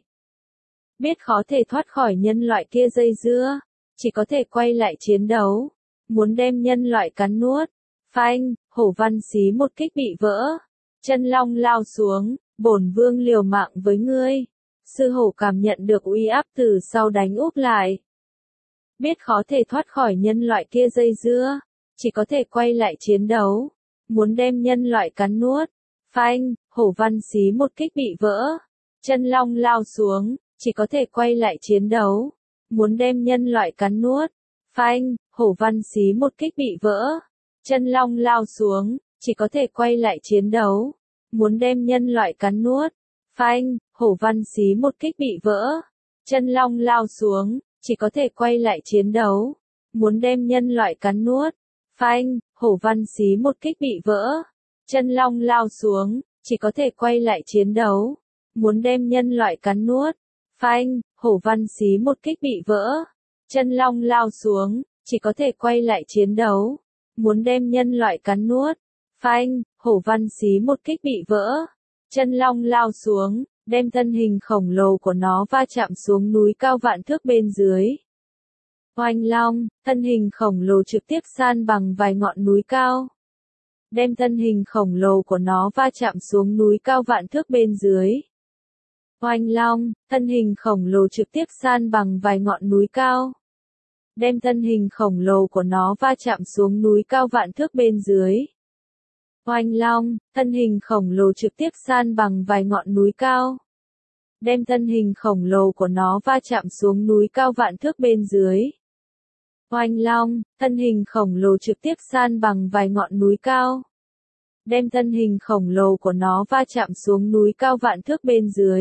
Biết khó thể thoát khỏi nhân loại kia dây dưa, chỉ có thể quay lại chiến đấu, muốn đem nhân loại cắn nuốt. Phanh, hổ văn xí một kích bị vỡ, chân long lao xuống, bổn vương liều mạng với ngươi. Sư hổ cảm nhận được uy áp từ sau đánh úp lại. Biết khó thể thoát khỏi nhân loại kia dây dưa, chỉ có thể quay lại chiến đấu, muốn đem nhân loại cắn nuốt. Phanh, hổ văn xí một kích bị vỡ, chân long lao xuống, chỉ có thể quay lại chiến đấu, muốn đem nhân loại cắn nuốt. Phanh, hổ văn xí một kích bị vỡ, chân long lao xuống, chỉ có thể quay lại chiến đấu, muốn đem nhân loại cắn nuốt. Phanh, hổ văn xí một kích bị vỡ, chân long lao xuống, chỉ có thể quay lại chiến đấu, muốn đem nhân loại cắn nuốt. Phanh, hổ văn xí một kích bị vỡ, chân long lao xuống, chỉ có thể quay lại chiến đấu, muốn đem nhân loại cắn nuốt. Phanh, hổ văn xí một kích bị vỡ, chân long lao xuống, chỉ có thể quay lại chiến đấu, muốn đem nhân loại cắn nuốt. Phanh, hổ văn xí một kích bị vỡ, chân long lao xuống, đem thân hình khổng lồ của nó va chạm xuống núi cao vạn thước bên dưới. Oanh long, thân hình khổng lồ trực tiếp san bằng vài ngọn núi cao. Đem thân hình khổng lồ của nó va chạm xuống núi cao vạn thước bên dưới. Oanh long, thân hình khổng lồ trực tiếp san bằng vài ngọn núi cao. Đem thân hình khổng lồ của nó va chạm xuống núi cao vạn thước bên dưới. Oanh long, thân hình khổng lồ trực tiếp san bằng vài ngọn núi cao. Đem thân hình khổng lồ của nó va chạm xuống núi cao vạn thước bên dưới. Oanh long, thân hình khổng lồ trực tiếp san bằng vài ngọn núi cao. Đem thân hình khổng lồ của nó va chạm xuống núi cao vạn thước bên dưới.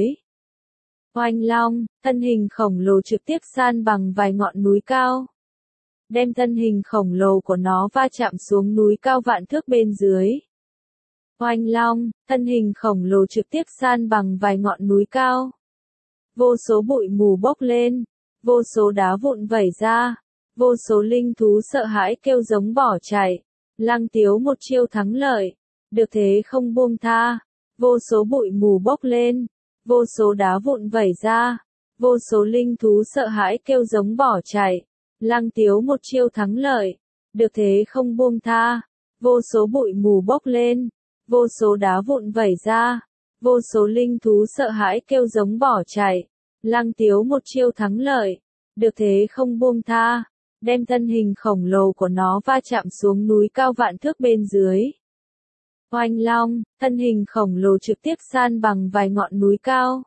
Oanh long, thân hình khổng lồ trực tiếp san bằng vài ngọn núi cao. Đem thân hình khổng lồ của nó va chạm xuống núi cao vạn thước bên dưới. Oanh long, thân hình khổng lồ trực tiếp san bằng vài ngọn núi cao. vô số bụi mù bốc lên, vô số đá vụn vẩy ra, vô số linh thú sợ hãi kêu giống bỏ chạy. Lăng Tiếu một chiêu thắng lợi, được thế không buông tha, vô số bụi mù bốc lên, vô số đá vụn vẩy ra, vô số linh thú sợ hãi kêu giống bỏ chạy. Lăng Tiếu một chiêu thắng lợi, được thế không buông tha, vô số bụi mù bốc lên, vô số đá vụn vẩy ra, vô số linh thú sợ hãi kêu giống bỏ chạy. Lăng Tiếu một chiêu thắng lợi, được thế không buông tha, đem thân hình khổng lồ của nó va chạm xuống núi cao vạn thước bên dưới. Oanh long, thân hình khổng lồ trực tiếp san bằng vài ngọn núi cao.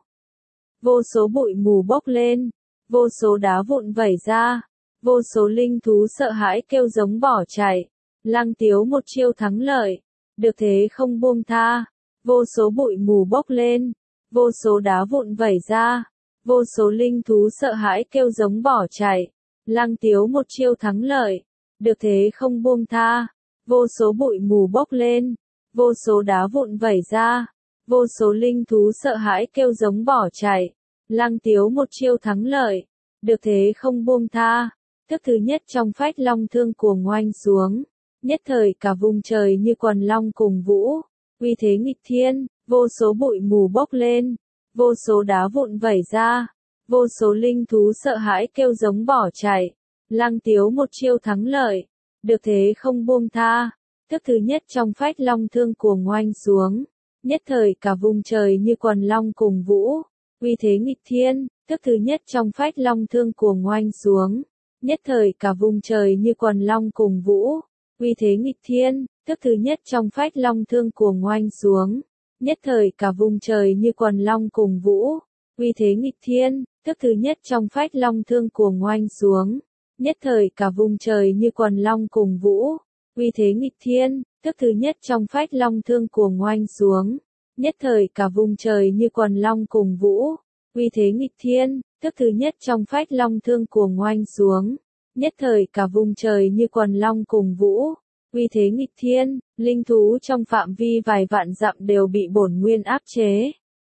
Vô số bụi mù bốc lên, vô số đá vụn vẩy ra, vô số linh thú sợ hãi kêu giống bỏ chạy. Lăng Tiếu một chiêu thắng lợi, được thế không buông tha, vô số bụi mù bốc lên, vô số đá vụn vẩy ra, vô số linh thú sợ hãi kêu giống bỏ chạy. Lăng Tiếu một chiêu thắng lợi, được thế không buông tha, vô số bụi mù bốc lên, vô số đá vụn vẩy ra, vô số linh thú sợ hãi kêu giống bỏ chạy. Lăng Tiếu một chiêu thắng lợi, được thế không buông tha, thức thứ nhất trong phách long thương cuồng oanh xuống, nhất thời cả vùng trời như quần long cùng vũ, uy thế nghịch thiên, vô số bụi mù bốc lên, vô số đá vụn vẩy ra, vô số linh thú sợ hãi kêu giống bỏ chạy. Lăng Tiếu một chiêu thắng lợi, được thế không buông tha, thức thứ nhất trong phách long thương cuồng oanh xuống, nhất thời cả vùng trời như quần long cùng vũ, uy thế nghịch thiên, thức thứ nhất trong phách long thương cuồng oanh xuống, nhất thời cả vùng trời như quần long cùng vũ, uy thế nghịch thiên, thức thứ nhất trong phách long thương cuồng oanh xuống, nhất thời cả vùng trời như quần long cùng vũ, uy thế nghịch thiên, thức thứ nhất trong phách long thương cuồng oanh xuống, nhất thời cả vùng trời như quần long cùng vũ, uy thế nghịch thiên, thức thứ nhất trong phách long thương cuồng oanh xuống, nhất thời cả vùng trời như quần long cùng vũ, uy thế nghịch thiên, thức thứ nhất trong phách long thương cuồng oanh xuống, nhất thời cả vùng trời như quần long cùng vũ, uy thế nghịch thiên, linh thú trong phạm vi vài vạn dặm đều bị bổn nguyên áp chế.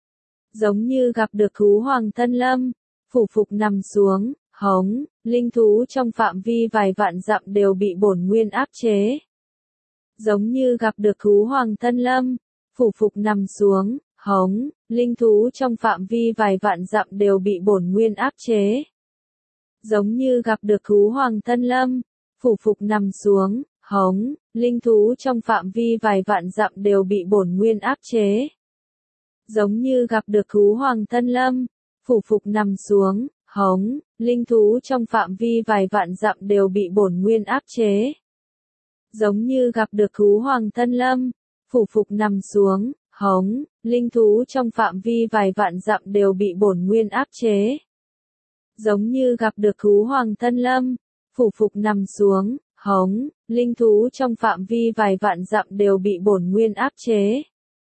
Giống như gặp được thú hoàng thân lâm, phủ phục nằm xuống, hống, linh thú trong phạm vi vài vạn dặm đều bị bổn nguyên áp chế. Giống như gặp được thú hoàng thân lâm, phủ phục nằm xuống, hống, linh thú trong phạm vi vài vạn dặm đều bị bổn nguyên áp chế. Giống như gặp được thú hoàng thân lâm, phủ phục nằm xuống, hống, linh thú trong phạm vi vài vạn dặm đều bị bổn nguyên áp chế. Giống như gặp được thú hoàng thân lâm, phủ phục nằm xuống, hống, linh thú trong phạm vi vài vạn dặm đều bị bổn nguyên áp chế. Giống như gặp được thú hoàng thân lâm, phủ phục nằm xuống, hống, linh thú trong phạm vi vài vạn dặm đều bị bổn nguyên áp chế. Giống như gặp được thú hoàng thân lâm, phủ phục nằm xuống, hống, linh thú trong phạm vi vài vạn dặm đều bị bổn nguyên áp chế.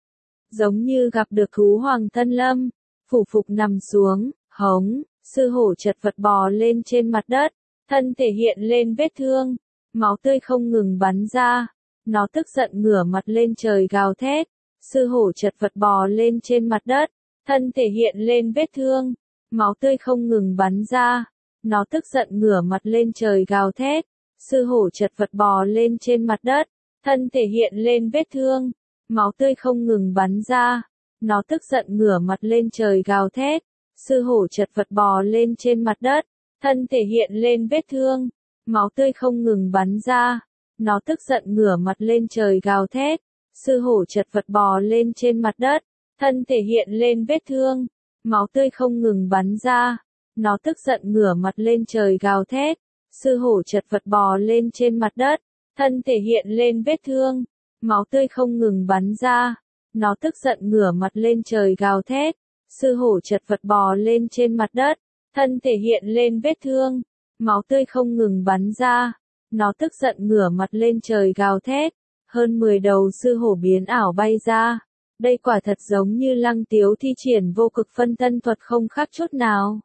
Giống như gặp được thú hoàng thân lâm, phủ phục nằm xuống, hống, sư hổ chật vật bò lên trên mặt đất, thân thể hiện lên vết thương, máu tươi không ngừng bắn ra, nó tức giận ngửa mặt lên trời gào thét, sư hổ chật vật bò lên trên mặt đất, thân thể hiện lên vết thương, máu tươi không ngừng bắn ra, nó tức giận ngửa mặt lên trời gào thét, sư hổ chật vật bò lên trên mặt đất, thân thể hiện lên vết thương, máu tươi không ngừng bắn ra, nó tức giận ngửa mặt lên trời gào thét, sư hổ chật vật bò lên trên mặt đất, thân thể hiện lên vết thương, máu tươi không ngừng bắn ra, nó tức giận ngửa mặt lên trời gào thét, sư hổ chật vật bò lên trên mặt đất, thân thể hiện lên vết thương, máu tươi không ngừng bắn ra, nó tức giận ngửa mặt lên trời gào thét, sư hổ chật vật bò lên trên mặt đất, thân thể hiện lên vết thương, máu tươi không ngừng bắn ra, nó tức giận ngửa mặt lên trời gào thét, sư hổ chật vật bò lên trên mặt đất, thân thể hiện lên vết thương, máu tươi không ngừng bắn ra, nó tức giận ngửa mặt lên trời gào thét, hơn mười đầu sư hổ biến ảo bay ra, đây quả thật giống như Lăng Tiếu thi triển vô cực phân thân thuật không khác chút nào.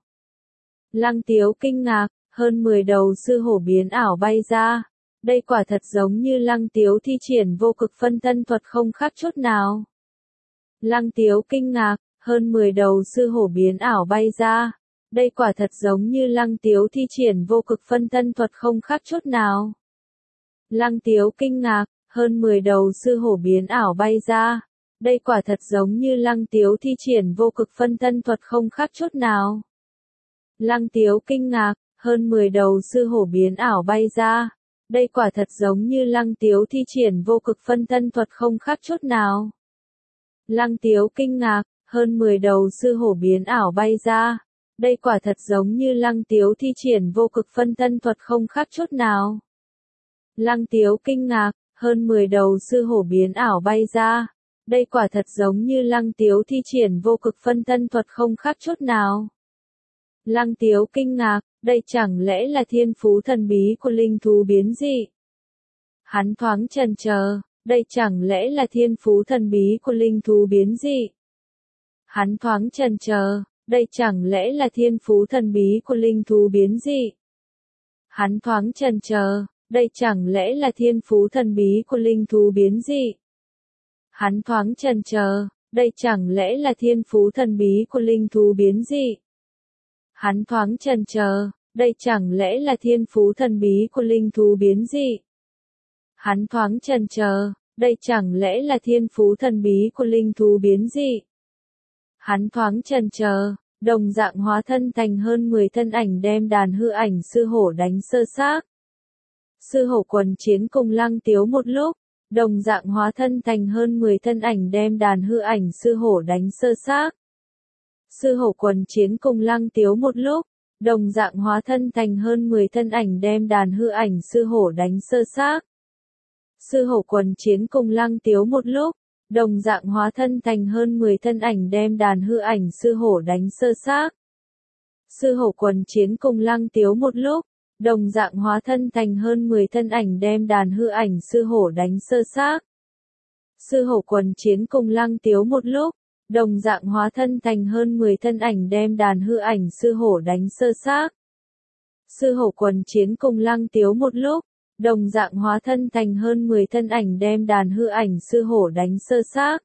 Lăng Tiếu kinh ngạc, hơn mười đầu sư hổ biến ảo bay ra, đây quả thật giống như Lăng Tiếu thi triển vô cực phân thân thuật không khác chút nào. Lăng Tiếu kinh ngạc, hơn mười đầu sư hổ biến ảo bay ra. Đây quả thật giống như Lăng Tiếu thi triển vô cực phân thân thuật không khác chút nào. Lăng Tiếu kinh ngạc, hơn mười đầu sư hổ biến ảo bay ra. Đây quả thật giống như Lăng Tiếu thi triển vô cực phân thân thuật không khác chút nào. Lăng Tiếu kinh ngạc, hơn mười đầu sư hổ biến ảo bay ra. Đây quả thật giống như Lăng Tiếu thi triển vô cực phân thân thuật không khác chút nào. Lăng Tiếu kinh ngạc, hơn mười đầu sư hổ biến ảo bay ra. Đây quả thật giống như Lăng Tiếu thi triển vô cực phân thân thuật không khác chút nào. Lăng Tiếu kinh ngạc, hơn mười đầu sư hổ biến ảo bay ra. Đây quả thật giống như Lăng Tiếu thi triển vô cực phân thân thuật không khác chút nào. Lăng Tiếu kinh ngạc, đây chẳng lẽ là thiên phú thần bí của linh thú biến dị? Hắn thoáng chần chờ, đây chẳng lẽ là thiên phú thần bí của linh thú biến dị? Hắn thoáng chần chờ, đây chẳng lẽ là thiên phú thần bí của linh thú biến dị? Hắn thoáng chần chờ, đây chẳng lẽ là thiên phú thần bí của linh thú biến dị? Hắn thoáng chần chờ, đây chẳng lẽ là thiên phú thần bí của linh thú biến dị? Hắn thoáng chần chờ, đây chẳng lẽ là thiên phú thần bí của linh thú biến dị? Hắn thoáng chần chờ, đây chẳng lẽ là thiên phú thần bí của linh thú biến dị? Hắn thoáng chần chờ, đồng dạng hóa thân thành hơn mười thân ảnh đem đàn hư ảnh sư hổ đánh sơ xác. Sư hổ quần chiến cùng Lăng Tiếu một lúc, đồng dạng hóa thân thành hơn mười thân ảnh đem đàn hư ảnh sư hổ đánh sơ xác. Sư hổ quần chiến cùng Lăng Tiếu một lúc, đồng dạng hóa thân thành hơn mười thân ảnh đem đàn hư ảnh sư hổ đánh sơ xác. Sư hổ quần chiến cùng Lăng Tiếu một lúc, đồng dạng hóa thân thành hơn mười thân ảnh đem đàn hư ảnh sư hổ đánh sơ xác. Sư hổ quần chiến cùng Lăng Tiếu một lúc, đồng dạng hóa thân thành hơn mười thân ảnh đem đàn hư ảnh sư hổ đánh sơ xác. Sư hổ quần chiến cùng Lăng Tiếu một lúc, đồng dạng hóa thân thành hơn mười thân ảnh đem đàn hư ảnh sư hổ đánh sơ xác. Sư hổ quần chiến cùng Lăng Tiếu một lúc, đồng dạng hóa thân thành hơn mười thân ảnh đem đàn hư ảnh sư hổ đánh sơ xác.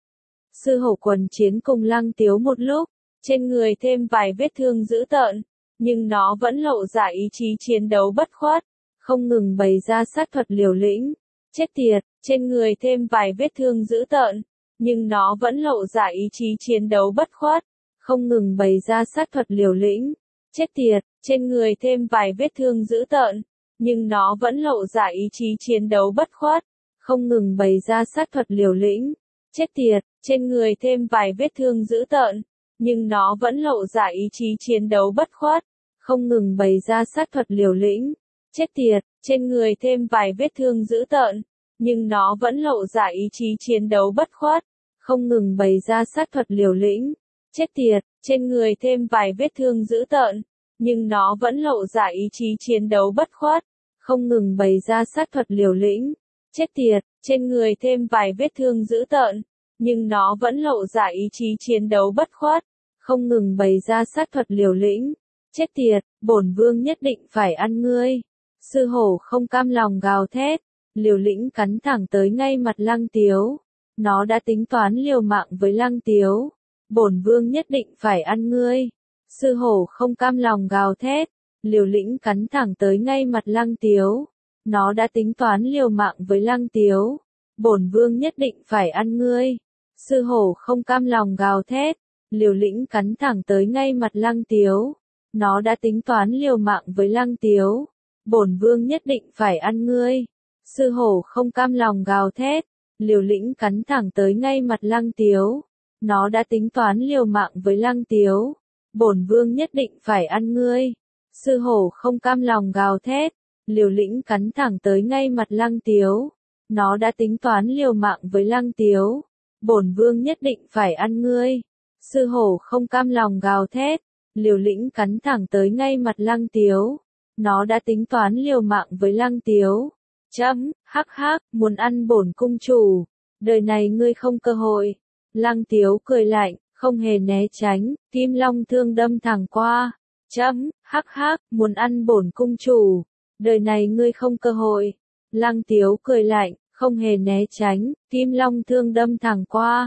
Sư hổ quần chiến cùng Lăng Tiếu một lúc, trên người thêm vài vết thương dữ tợn, nhưng nó vẫn lộ ra ý chí chiến đấu bất khuất, không ngừng bày ra sát thuật liều lĩnh. Chết tiệt, trên người thêm vài vết thương dữ tợn, nhưng nó vẫn lộ ra ý chí chiến đấu bất khuất, không ngừng bày ra sát thuật liều lĩnh. Chết tiệt, trên người thêm vài vết thương dữ tợn, nhưng nó vẫn lộ ra ý chí chiến đấu bất khuất, không ngừng bày ra sát thuật liều lĩnh. Chết tiệt, trên người thêm vài vết thương dữ tợn, nhưng nó vẫn lộ ra ý chí chiến đấu bất khuất, không ngừng bày ra sát thuật liều lĩnh. Chết tiệt, trên người thêm vài vết thương dữ tợn, nhưng nó vẫn lộ ra ý chí chiến đấu bất khuất, không ngừng bày ra sát thuật liều lĩnh. Chết tiệt, trên người thêm vài vết thương dữ tợn, nhưng nó vẫn lộ ra ý chí chiến đấu bất khuất, không ngừng bày ra sát thuật liều lĩnh. Chết tiệt, trên người thêm vài vết thương dữ tợn, nhưng nó vẫn lộ ra ý chí chiến đấu bất khuất, không ngừng bày ra sát thuật liều lĩnh. Chết tiệt, bổn vương nhất định phải ăn ngươi. Sư hổ không cam lòng gào thét, liều lĩnh cắn thẳng tới ngay mặt Lăng Tiếu. Nó đã tính toán liều mạng với Lăng Tiếu. Bổn vương nhất định phải ăn ngươi. Sư hổ không cam lòng gào thét, liều lĩnh cắn thẳng tới ngay mặt Lăng Tiếu. Nó đã tính toán liều mạng với Lăng Tiếu. Bổn vương nhất định phải ăn ngươi. Sư hổ không cam lòng gào thét, liều lĩnh cắn thẳng tới ngay mặt Lăng Tiếu. Nó đã tính toán liều mạng với Lăng Tiếu. Bổn vương nhất định phải ăn ngươi. Sư hổ không cam lòng gào thét, liều lĩnh cắn thẳng tới ngay mặt Lăng Tiếu. Nó đã tính toán liều mạng với Lăng Tiếu. Bổn vương nhất định phải ăn ngươi. Sư hổ không cam lòng gào thét, liều lĩnh cắn thẳng tới ngay mặt Lăng Tiếu. Nó đã tính toán liều mạng với Lăng Tiếu. Bổn vương nhất định phải ăn ngươi. Sư hổ không cam lòng gào thét, liều lĩnh cắn thẳng tới ngay mặt Lăng Tiếu. Nó đã tính toán liều mạng với Lăng Tiếu. Chấm, hắc hắc, muốn ăn bổn cung chủ. Đời này ngươi không cơ hội. Lăng Tiếu cười lạnh, không hề né tránh, kim long thương đâm thẳng qua. Chấm, hắc hắc, muốn ăn bổn cung chủ. Đời này ngươi không cơ hội. Lăng Tiếu cười lạnh, không hề né tránh, kim long thương đâm thẳng qua.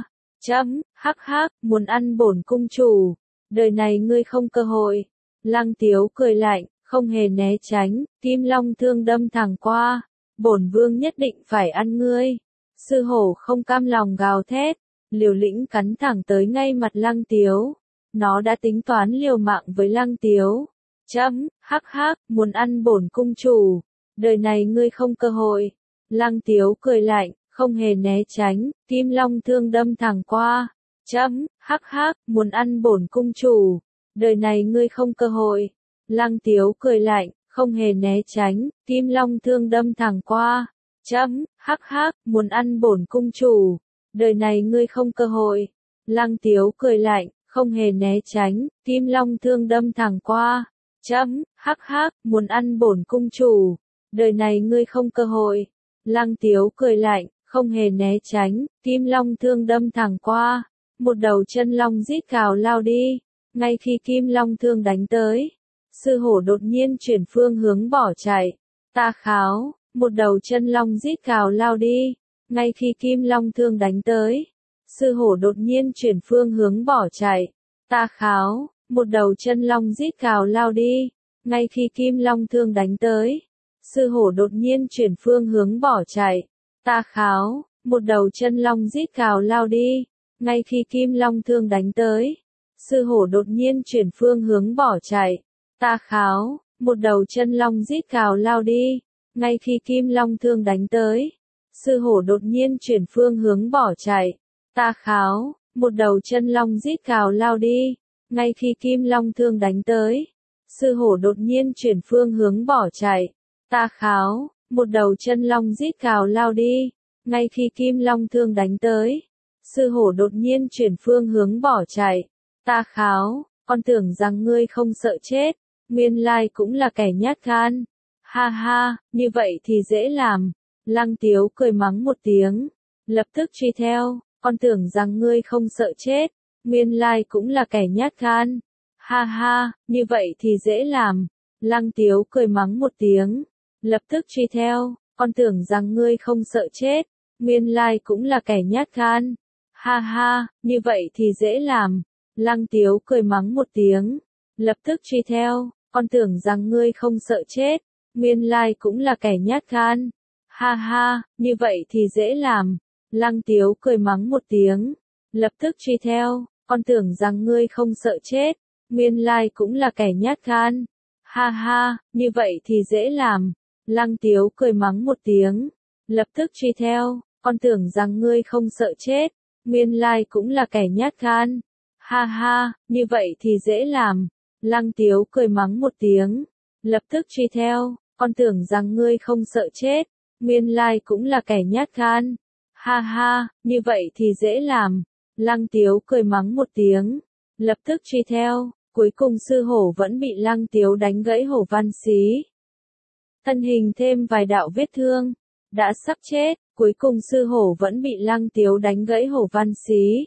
Chấm, hắc hắc, muốn ăn bổn cung chủ. Đời này ngươi không cơ hội. Lăng Tiếu cười lạnh, không hề né tránh, kim long thương đâm thẳng qua. Bổn vương nhất định phải ăn ngươi. Sư hổ không cam lòng gào thét, liều lĩnh cắn thẳng tới ngay mặt Lăng Tiếu. Nó đã tính toán liều mạng với Lăng Tiếu. Chấm, hắc hắc, muốn ăn bổn cung chủ. Đời này ngươi không cơ hội. Lăng Tiếu cười lạnh, không hề né tránh, kim long thương đâm thẳng qua. Chấm, hắc hắc, muốn ăn bổn cung chủ. Đời này ngươi không cơ hội. Lăng Tiếu cười lạnh, không hề né tránh, kim long thương đâm thẳng qua. Chấm, hắc hắc, muốn ăn bổn cung chủ. Đời này ngươi không cơ hội. Lăng Tiếu cười lạnh, không hề né tránh, kim long thương đâm thẳng qua. Chấm, hắc hắc, muốn ăn bổn cung chủ. Đời này ngươi không cơ hội. Lăng Tiếu cười lạnh, không hề né tránh, kim long thương đâm thẳng qua. Một đầu chân long rít gào lao đi. Ngay khi kim long thương đánh tới, sư hổ đột nhiên chuyển phương hướng bỏ chạy. Ta kháo, một đầu chân long rít gào lao đi. Ngay khi kim long thương đánh tới, sư hổ đột nhiên chuyển phương hướng bỏ chạy. Ta kháo, một đầu chân long rít gào lao đi. Ngay khi kim long thương đánh tới, sư hổ đột nhiên chuyển phương hướng bỏ chạy. Ta kháo, một đầu chân long rít gào lao đi. Ngay khi kim long thương đánh tới, sư hổ đột nhiên chuyển phương hướng bỏ chạy. Ta kháo, một đầu chân long rít gào lao đi. Ngay khi kim long thương đánh tới, sư hổ đột nhiên chuyển phương hướng bỏ chạy. Ta kháo, một đầu chân long rít gào lao đi. Ngay khi kim long thương đánh tới, sư hổ đột nhiên chuyển phương hướng bỏ chạy. Ta kháo, một đầu chân long rít gào lao đi. Ngay khi kim long thương đánh tới, sư hổ đột nhiên chuyển phương hướng bỏ chạy. Ta kháo, con tưởng rằng ngươi không sợ chết, nguyên lai cũng là kẻ nhát gan. Ha ha, như vậy thì dễ làm. Lăng Tiếu cười mắng một tiếng, lập tức truy theo, con tưởng rằng ngươi không sợ chết, nguyên lai cũng là kẻ nhát gan. Ha ha, như vậy thì dễ làm. Lăng Tiếu cười mắng một tiếng, lập tức truy theo, con tưởng rằng ngươi không sợ chết, nguyên lai cũng là kẻ nhát gan. Ha ha, như vậy thì dễ làm. Lăng Tiếu cười mắng một tiếng, lập tức truy theo, con tưởng rằng ngươi không sợ chết, nguyên lai cũng là kẻ nhát gan. Ha ha, như vậy thì dễ làm. Lăng Tiếu cười mắng một tiếng, lập tức truy theo, con tưởng rằng ngươi không sợ chết, nguyên lai cũng là kẻ nhát gan. Ha ha, như vậy thì dễ làm. Lăng Tiếu cười mắng một tiếng, lập tức truy theo, con tưởng rằng ngươi không sợ chết, nguyên lai cũng là kẻ nhát gan. Ha ha, như vậy thì dễ làm. Lăng Tiếu cười mắng một tiếng, lập tức truy theo, con tưởng rằng ngươi không sợ chết, nguyên lai cũng là kẻ nhát gan. Ha ha, như vậy thì dễ làm. Lăng Tiếu cười mắng một tiếng, lập tức truy theo, cuối cùng sư hổ vẫn bị Lăng Tiếu đánh gãy hổ văn xí. Thân hình thêm vài đạo vết thương, đã sắp chết, cuối cùng sư hổ vẫn bị Lăng Tiếu đánh gãy hổ văn xí.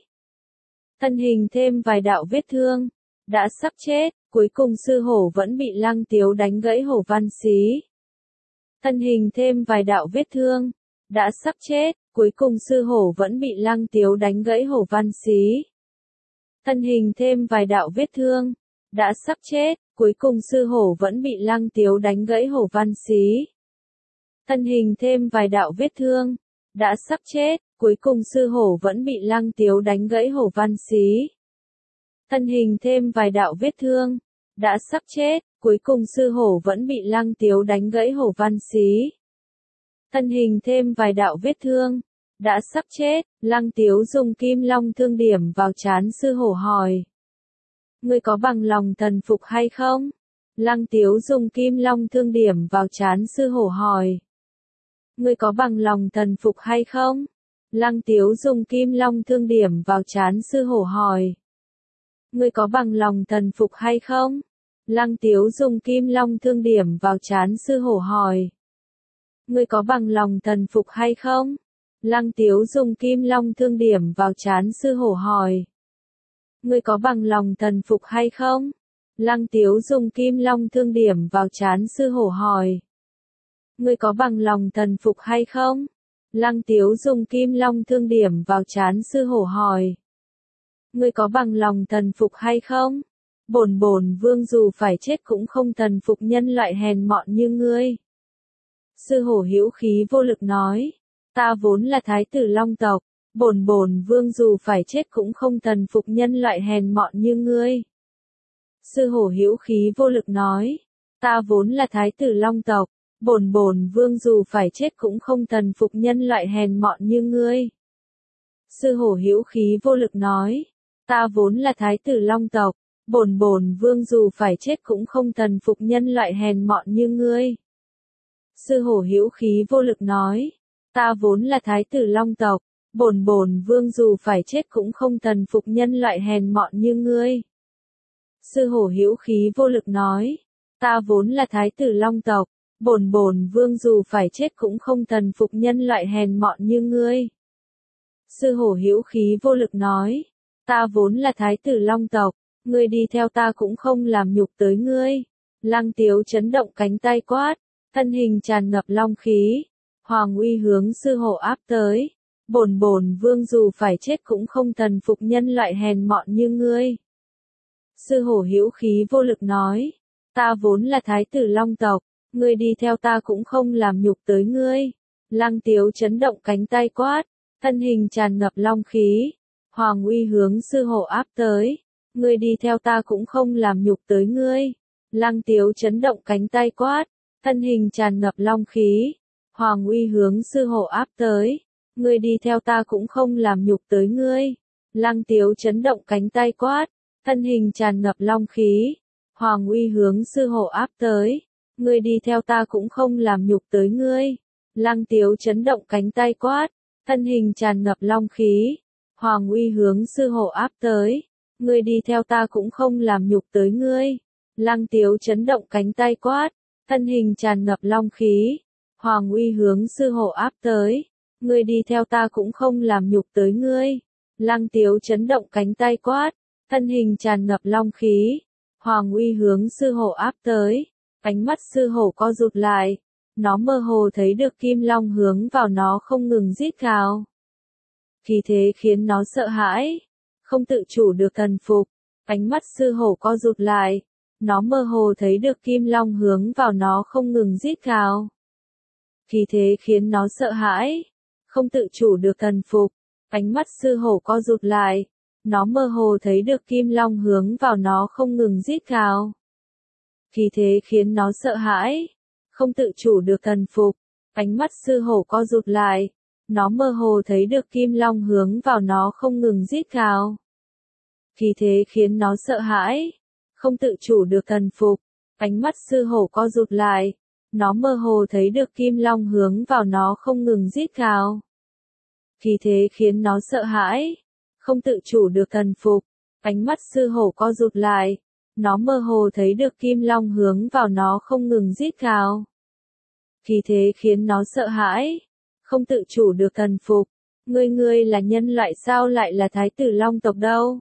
Thân hình thêm vài đạo vết thương, đã sắp chết, cuối cùng sư hổ vẫn bị Lăng Tiếu đánh gãy hổ văn xí. Thân hình thêm vài đạo vết thương, đã sắp chết, cuối cùng sư hổ vẫn bị Lăng Tiếu đánh gãy hổ văn xí. Thân hình thêm vài đạo vết thương, đã sắp chết, cuối cùng sư hổ vẫn bị Lăng Tiếu đánh gãy hổ văn xí. Thân hình thêm vài đạo vết thương, đã sắp chết, cuối cùng sư hổ vẫn bị Lăng Tiếu đánh gãy hổ văn xí. Thân hình thêm vài đạo vết thương, đã sắp chết, cuối cùng sư hổ vẫn bị Lăng Tiếu đánh gãy hổ văn xí. Thân hình thêm vài đạo vết thương, đã sắp chết, Lăng Tiếu dùng kim long thương điểm vào trán sư hổ hỏi. Ngươi có bằng lòng thần phục hay không? Lăng Tiếu dùng kim long thương điểm vào trán sư hổ hỏi. Ngươi có bằng lòng thần phục hay không? Lăng Tiếu dùng kim long thương điểm vào trán sư hổ hỏi. Ngươi có bằng lòng thần phục hay không? Lăng Tiếu dùng kim long thương điểm vào trán sư hổ hỏi. Ngươi có bằng lòng thần phục hay không? Lăng Tiếu dùng kim long thương điểm vào trán sư hổ hỏi. Ngươi có bằng lòng thần phục hay không? Lăng Tiếu dùng kim long thương điểm vào trán sư hổ hỏi. Ngươi có bằng lòng thần phục hay không? Lăng Tiếu dùng kim long thương điểm vào trán sư hổ hỏi. ngươi có bằng lòng thần phục hay không? Bổn bổn vương dù phải chết cũng không thần phục nhân loại hèn mọn như ngươi. Sư hổ hữu khí vô lực nói, ta vốn là thái tử Long tộc, bổn bổn vương dù phải chết cũng không thần phục nhân loại hèn mọn như ngươi. Sư hổ hữu khí vô lực nói, ta vốn là thái tử Long tộc, bổn bổn vương dù phải chết cũng không thần phục nhân loại hèn mọn như ngươi. Sư hổ hữu khí vô lực nói, ta vốn là thái tử Long tộc, bổn bổn vương dù phải chết cũng không thần phục nhân loại hèn mọn như ngươi. Sư hổ hữu khí vô lực nói, ta vốn là thái tử Long tộc, bổn bổn vương dù phải chết cũng không thần phục nhân loại hèn mọn như ngươi. Sư hổ hữu khí vô lực nói, ta vốn là thái tử Long tộc, bổn bổn vương dù phải chết cũng không thần phục nhân loại hèn mọn như ngươi. Sư hổ hữu khí vô lực nói, ta vốn là thái tử Long tộc, ngươi đi theo ta cũng không làm nhục tới ngươi. Lăng Tiếu chấn động cánh tay quát, thân hình tràn ngập long khí, hoàng uy hướng sư hổ áp tới. Bổn bổn vương dù phải chết cũng không thần phục nhân loại hèn mọn như ngươi. Sư hổ hữu khí vô lực nói, ta vốn là thái tử Long tộc, ngươi đi theo ta cũng không làm nhục tới ngươi. Lăng Tiếu chấn động cánh tay quát, thân hình tràn ngập long khí, hoàng uy hướng sư hổ áp tới. Ngươi đi theo ta cũng không làm nhục tới ngươi. Lăng Tiếu chấn động cánh tay quát, thân hình tràn ngập long khí, hoàng uy hướng sư hổ áp tới. Ngươi đi theo ta cũng không làm nhục tới ngươi. Lăng Tiếu chấn động cánh tay quát, thân hình tràn ngập long khí, hoàng uy hướng sư hổ áp tới. Ngươi đi theo ta cũng không làm nhục tới ngươi. Lăng Tiếu chấn động cánh tay quát, thân hình tràn ngập long khí, hoàng uy hướng sư hổ áp tới. Ngươi đi theo ta cũng không làm nhục tới ngươi. Lăng Tiếu chấn động cánh tay quát, thân hình tràn ngập long khí, hoàng uy hướng sư hổ áp tới. Ngươi đi theo ta cũng không làm nhục tới ngươi. Lăng Tiếu chấn động cánh tay quát, thân hình tràn ngập long khí, hoàng uy hướng sư hổ áp tới. Ánh mắt sư hổ co rụt lại, nó mơ hồ thấy được kim long hướng vào nó không ngừng rít gào. Khí thế khiến nó sợ hãi, không tự chủ được thần phục. Ánh mắt sư hổ co rụt lại, nó mơ hồ thấy được kim long hướng vào nó không ngừng rít gào. Khí thế khiến nó sợ hãi, không tự chủ được thần phục. Ánh mắt sư hổ co rụt lại, nó mơ hồ thấy được kim long hướng vào nó không ngừng rít gào. Khí thế khiến nó sợ hãi, không tự chủ được thần phục. Ánh mắt sư hổ co rụt lại, nó mơ hồ thấy được kim long hướng vào nó không ngừng rít gào. Khí thế khiến nó sợ hãi, không tự chủ được thần phục. Ánh mắt sư hổ co rụt lại, nó mơ hồ thấy được kim long hướng vào nó không ngừng rít gào. Khí thế khiến nó sợ hãi, không tự chủ được thần phục. Ánh mắt sư hổ co rụt lại, nó mơ hồ thấy được kim long hướng vào nó không ngừng rít gào. Khí thế khiến nó sợ hãi, không tự chủ được thần phục. Ngươi ngươi là nhân loại sao lại là thái tử Long tộc đâu?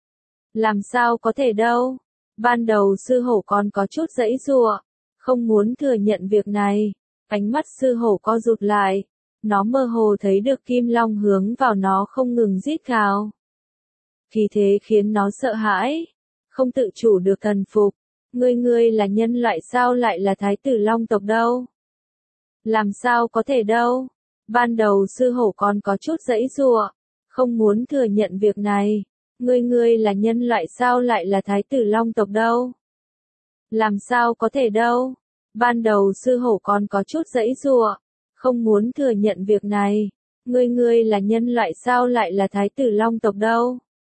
Làm sao có thể đâu? Ban đầu sư hổ còn có chút giãy giụa, không muốn thừa nhận việc này. Ánh mắt sư hổ co rụt lại, nó mơ hồ thấy được kim long hướng vào nó không ngừng rít gào. Khí thế khiến nó sợ hãi, không tự chủ được thần phục. Ngươi ngươi là nhân loại sao lại là thái tử Long tộc đâu? Làm sao có thể đâu? Ban đầu sư hổ còn có chút giãy giụa, không muốn thừa nhận việc này. Ngươi ngươi là nhân loại sao lại là thái tử Long tộc đâu? Làm sao có thể đâu? Ban đầu sư hổ còn có chút giãy giụa, không muốn thừa nhận việc này. Ngươi ngươi là nhân loại sao lại là thái tử Long tộc đâu?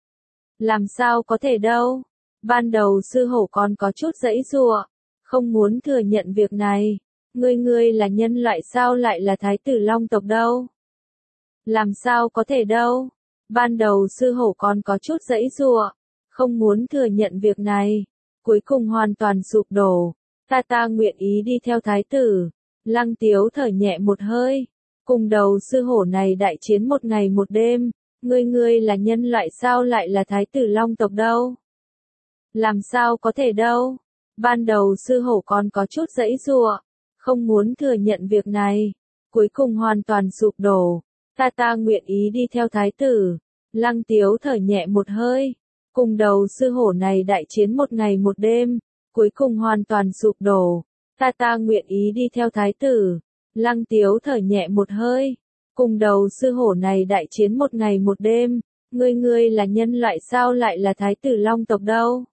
Làm sao có thể đâu? Ban đầu sư hổ còn có chút giãy giụa, không muốn thừa nhận việc này. Ngươi ngươi là nhân loại sao lại là thái tử Long tộc đâu? Làm sao có thể đâu? Ban đầu sư hổ còn có chút giãy giụa, không muốn thừa nhận việc này. Cuối cùng hoàn toàn sụp đổ. Ta ta nguyện ý đi theo thái tử. Lăng Tiếu thở nhẹ một hơi. Cùng đầu sư hổ này đại chiến một ngày một đêm. Ngươi ngươi là nhân loại sao lại là thái tử Long tộc đâu? Làm sao có thể đâu? Ban đầu sư hổ còn có chút giãy giụa, không muốn thừa nhận việc này. Cuối cùng hoàn toàn sụp đổ. Ta ta nguyện ý đi theo thái tử. Lăng Tiếu thở nhẹ một hơi. Cùng đầu sư hổ này đại chiến một ngày một đêm, cuối cùng hoàn toàn sụp đổ. Ta ta nguyện ý đi theo thái tử. Lăng Tiếu thở nhẹ một hơi. Cùng đầu sư hổ này đại chiến một ngày một đêm, ngươi ngươi là nhân loại sao lại là thái tử long tộc đâu?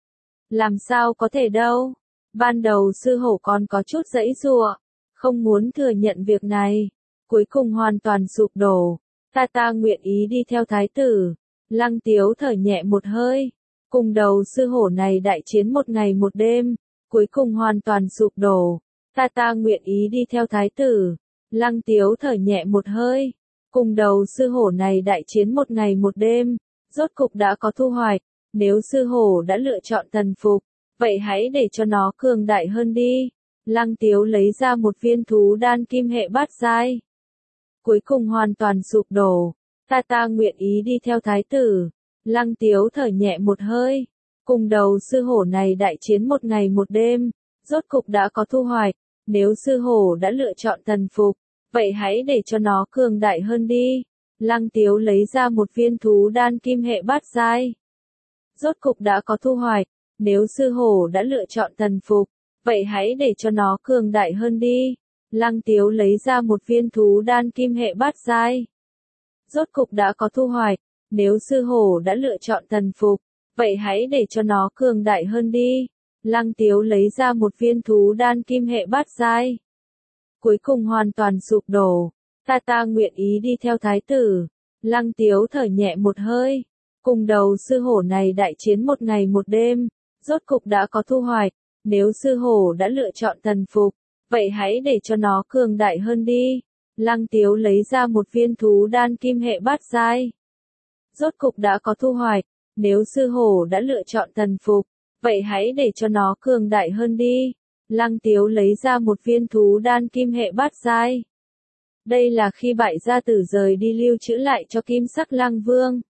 Làm sao có thể đâu? Ban đầu sư hổ còn có chút giãy giụa, không muốn thừa nhận việc này, cuối cùng hoàn toàn sụp đổ. Ta ta nguyện ý đi theo thái tử. Lăng Tiếu thở nhẹ một hơi. Cùng đầu sư hổ này đại chiến một ngày một đêm, cuối cùng hoàn toàn sụp đổ. Ta ta nguyện ý đi theo thái tử. Lăng Tiếu thở nhẹ một hơi. Cùng đầu sư hổ này đại chiến một ngày một đêm, rốt cục đã có thu hoạch. Nếu sư hổ đã lựa chọn thần phục, vậy hãy để cho nó cường đại hơn đi. Lăng Tiếu lấy ra một viên thú đan kim hệ bát giai. Cuối cùng hoàn toàn sụp đổ. Ta ta nguyện ý đi theo thái tử. Lăng Tiếu thở nhẹ một hơi. Cùng đầu sư hổ này đại chiến một ngày một đêm, rốt cục đã có thu hoạch. Nếu sư hổ đã lựa chọn thần phục, vậy hãy để cho nó cường đại hơn đi. Lăng Tiếu lấy ra một viên thú đan kim hệ bát giai. Rốt cục đã có thu hoạch. Nếu sư hổ đã lựa chọn thần phục, vậy hãy để cho nó cường đại hơn đi. Lăng Tiếu lấy ra một viên thú đan kim hệ bát giai. Rốt cục đã có thu hoạch. Nếu sư hổ đã lựa chọn thần phục, vậy hãy để cho nó cường đại hơn đi. Lăng Tiếu lấy ra một viên thú đan kim hệ bát giai. Cuối cùng hoàn toàn sụp đổ. Ta ta nguyện ý đi theo thái tử. Lăng Tiếu thở nhẹ một hơi. Cùng đầu sư hổ này đại chiến một ngày một đêm, rốt cục đã có thu hoạch. Nếu sư hổ đã lựa chọn thần phục, vậy hãy để cho nó cường đại hơn đi. Lăng Tiếu lấy ra một viên thú đan kim hệ bát giai. Rốt cục đã có thu hoạch. Nếu sư hổ đã lựa chọn thần phục, vậy hãy để cho nó cường đại hơn đi. Lăng Tiếu lấy ra một viên thú đan kim hệ bát giai. Đây là khi bại gia tử rời đi lưu trữ lại cho kim sắc Lăng Vương.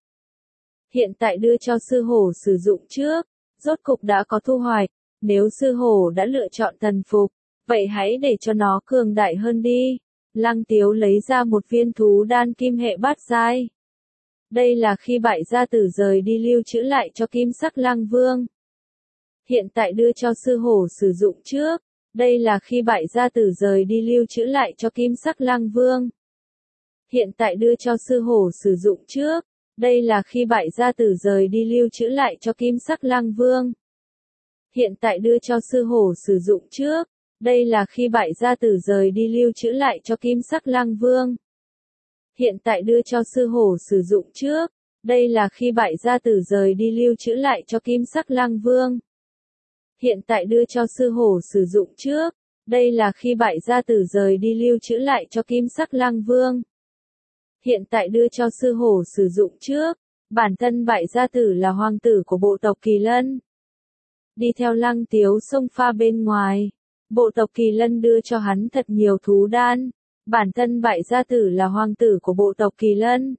Hiện tại đưa cho sư hổ sử dụng trước. Rốt cục đã có thu hoạch. Nếu sư hổ đã lựa chọn thần phục, vậy hãy để cho nó cường đại hơn đi. Lăng Tiếu lấy ra một viên thú đan kim hệ bát giai. Đây là khi bại gia tử rời đi lưu trữ lại cho kim sắc Lăng Vương. Hiện tại đưa cho sư hổ sử dụng trước. Đây là khi bại gia tử rời đi lưu trữ lại cho kim sắc Lăng Vương. Hiện tại đưa cho sư hổ sử dụng trước. Đây là khi bại gia tử rời đi lưu trữ lại cho kim sắc Lăng Vương. Hiện tại đưa cho sư hổ sử dụng trước. Đây là khi bại gia tử rời đi lưu trữ lại cho kim sắc Lăng Vương. Hiện tại đưa cho sư hổ sử dụng trước. Đây là khi bại gia tử rời đi lưu trữ lại cho kim sắc Lăng Vương. Hiện tại đưa cho sư hổ sử dụng trước. Đây là khi bại gia tử rời đi lưu trữ lại cho kim sắc Lăng Vương. Hiện tại đưa cho sư hổ sử dụng trước. Bản thân bại gia tử là hoàng tử của bộ tộc Kỳ Lân. Đi theo Lăng Tiếu xông pha bên ngoài. Bộ tộc Kỳ Lân đưa cho hắn thật nhiều thú đan. Bản thân bại gia tử là hoàng tử của bộ tộc Kỳ Lân.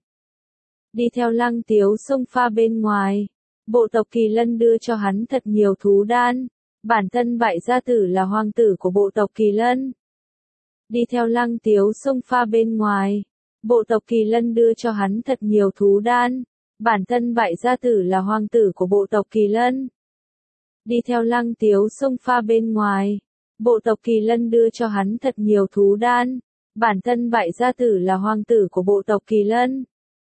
Đi theo Lăng Tiếu xông pha bên ngoài. Bộ tộc Kỳ Lân đưa cho hắn thật nhiều thú đan. Bản thân bại gia tử là hoàng tử của bộ tộc Kỳ Lân. Đi theo Lăng Tiếu xông pha bên ngoài. Bộ tộc Kỳ Lân đưa cho hắn thật nhiều thú đan. Bản thân bại gia tử là hoàng tử của bộ tộc Kỳ Lân. Đi theo Lăng Tiếu xông pha bên ngoài. Bộ tộc Kỳ Lân đưa cho hắn thật nhiều thú đan. Bản thân bại gia tử là hoàng tử của bộ tộc Kỳ Lân.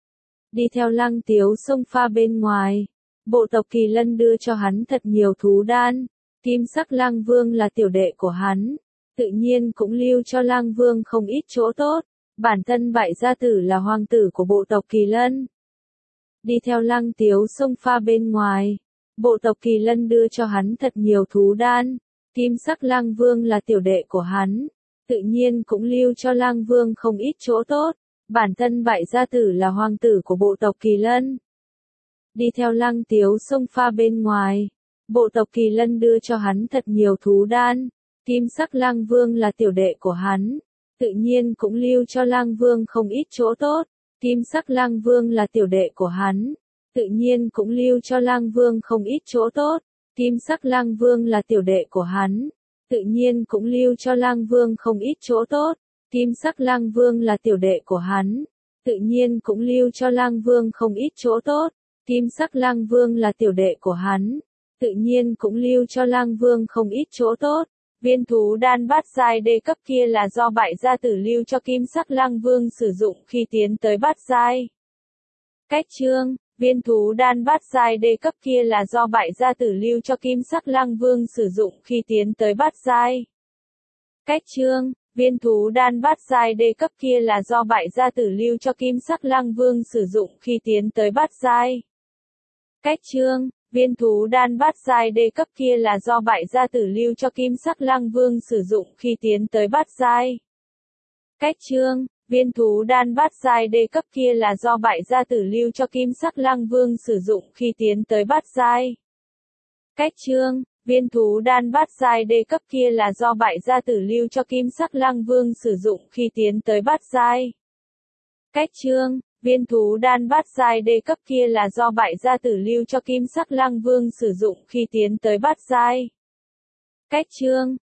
Đi theo Lăng Tiếu xông pha bên ngoài. Bộ tộc Kỳ Lân đưa cho hắn thật nhiều thú đan. Kim sắc Lăng Vương là tiểu đệ của hắn. Tự nhiên cũng lưu cho Lăng Vương không ít chỗ tốt. Bản thân bại gia tử là hoàng tử của bộ tộc Kỳ Lân. Đi theo Lăng Tiếu xông pha bên ngoài. Bộ tộc Kỳ Lân đưa cho hắn thật nhiều thú đan. Kim sắc Lăng Vương là tiểu đệ của hắn. Tự nhiên cũng lưu cho Lăng Vương không ít chỗ tốt. Bản thân bại gia tử là hoàng tử của bộ tộc Kỳ Lân. Đi theo Lăng Tiếu xông pha bên ngoài. Bộ tộc Kỳ Lân đưa cho hắn thật nhiều thú đan. Kim sắc Lăng Vương là tiểu đệ của hắn. Tự nhiên cũng lưu cho Lăng Vương không ít chỗ tốt. Kim sắc Lăng Vương là tiểu đệ của hắn. Tự nhiên cũng lưu cho Lăng Vương không ít chỗ tốt. Kim sắc Lăng Vương là tiểu đệ của hắn. Tự nhiên cũng lưu cho Lăng Vương không ít chỗ tốt. Kim sắc Lăng Vương là tiểu đệ của hắn. tự nhiên cũng lưu cho Lang Vương không ít chỗ tốt. Kim sắc Lang Vương là tiểu đệ của hắn, tự nhiên cũng lưu cho Lang Vương không ít chỗ tốt. Viên thú đan bát giai đê cấp kia là do bại gia tử lưu cho kim sắc Lang Vương sử dụng khi tiến tới bát giai. Cách chương, viên thú đan bát giai đê cấp kia là do bại gia tử lưu cho kim sắc Lang Vương sử dụng khi tiến tới bát giai. Cách chương, viên thú đan bát giai đê cấp kia là do bại gia tử lưu cho kim sắc Lang Vương sử dụng khi tiến tới bát giai. Cách chương, viên thú đan bát giai đê cấp kia là do bại gia tử lưu cho kim sắc Lang Vương sử dụng khi tiến tới bát giai. Cách chương, viên thú đan bát giai đê cấp kia là do bại gia tử lưu cho kim sắc Lang Vương sử dụng khi tiến tới bát giai. Cách chương, viên thú đan bát giai đê cấp kia là do bại gia tử lưu cho kim sắc Lang Vương sử dụng khi tiến tới bát giai. Cách chương, viên thú đan bát giai đê cấp kia là do bại gia tử lưu cho kim sắc Lang Vương sử dụng khi tiến tới bát giai. Cách chương,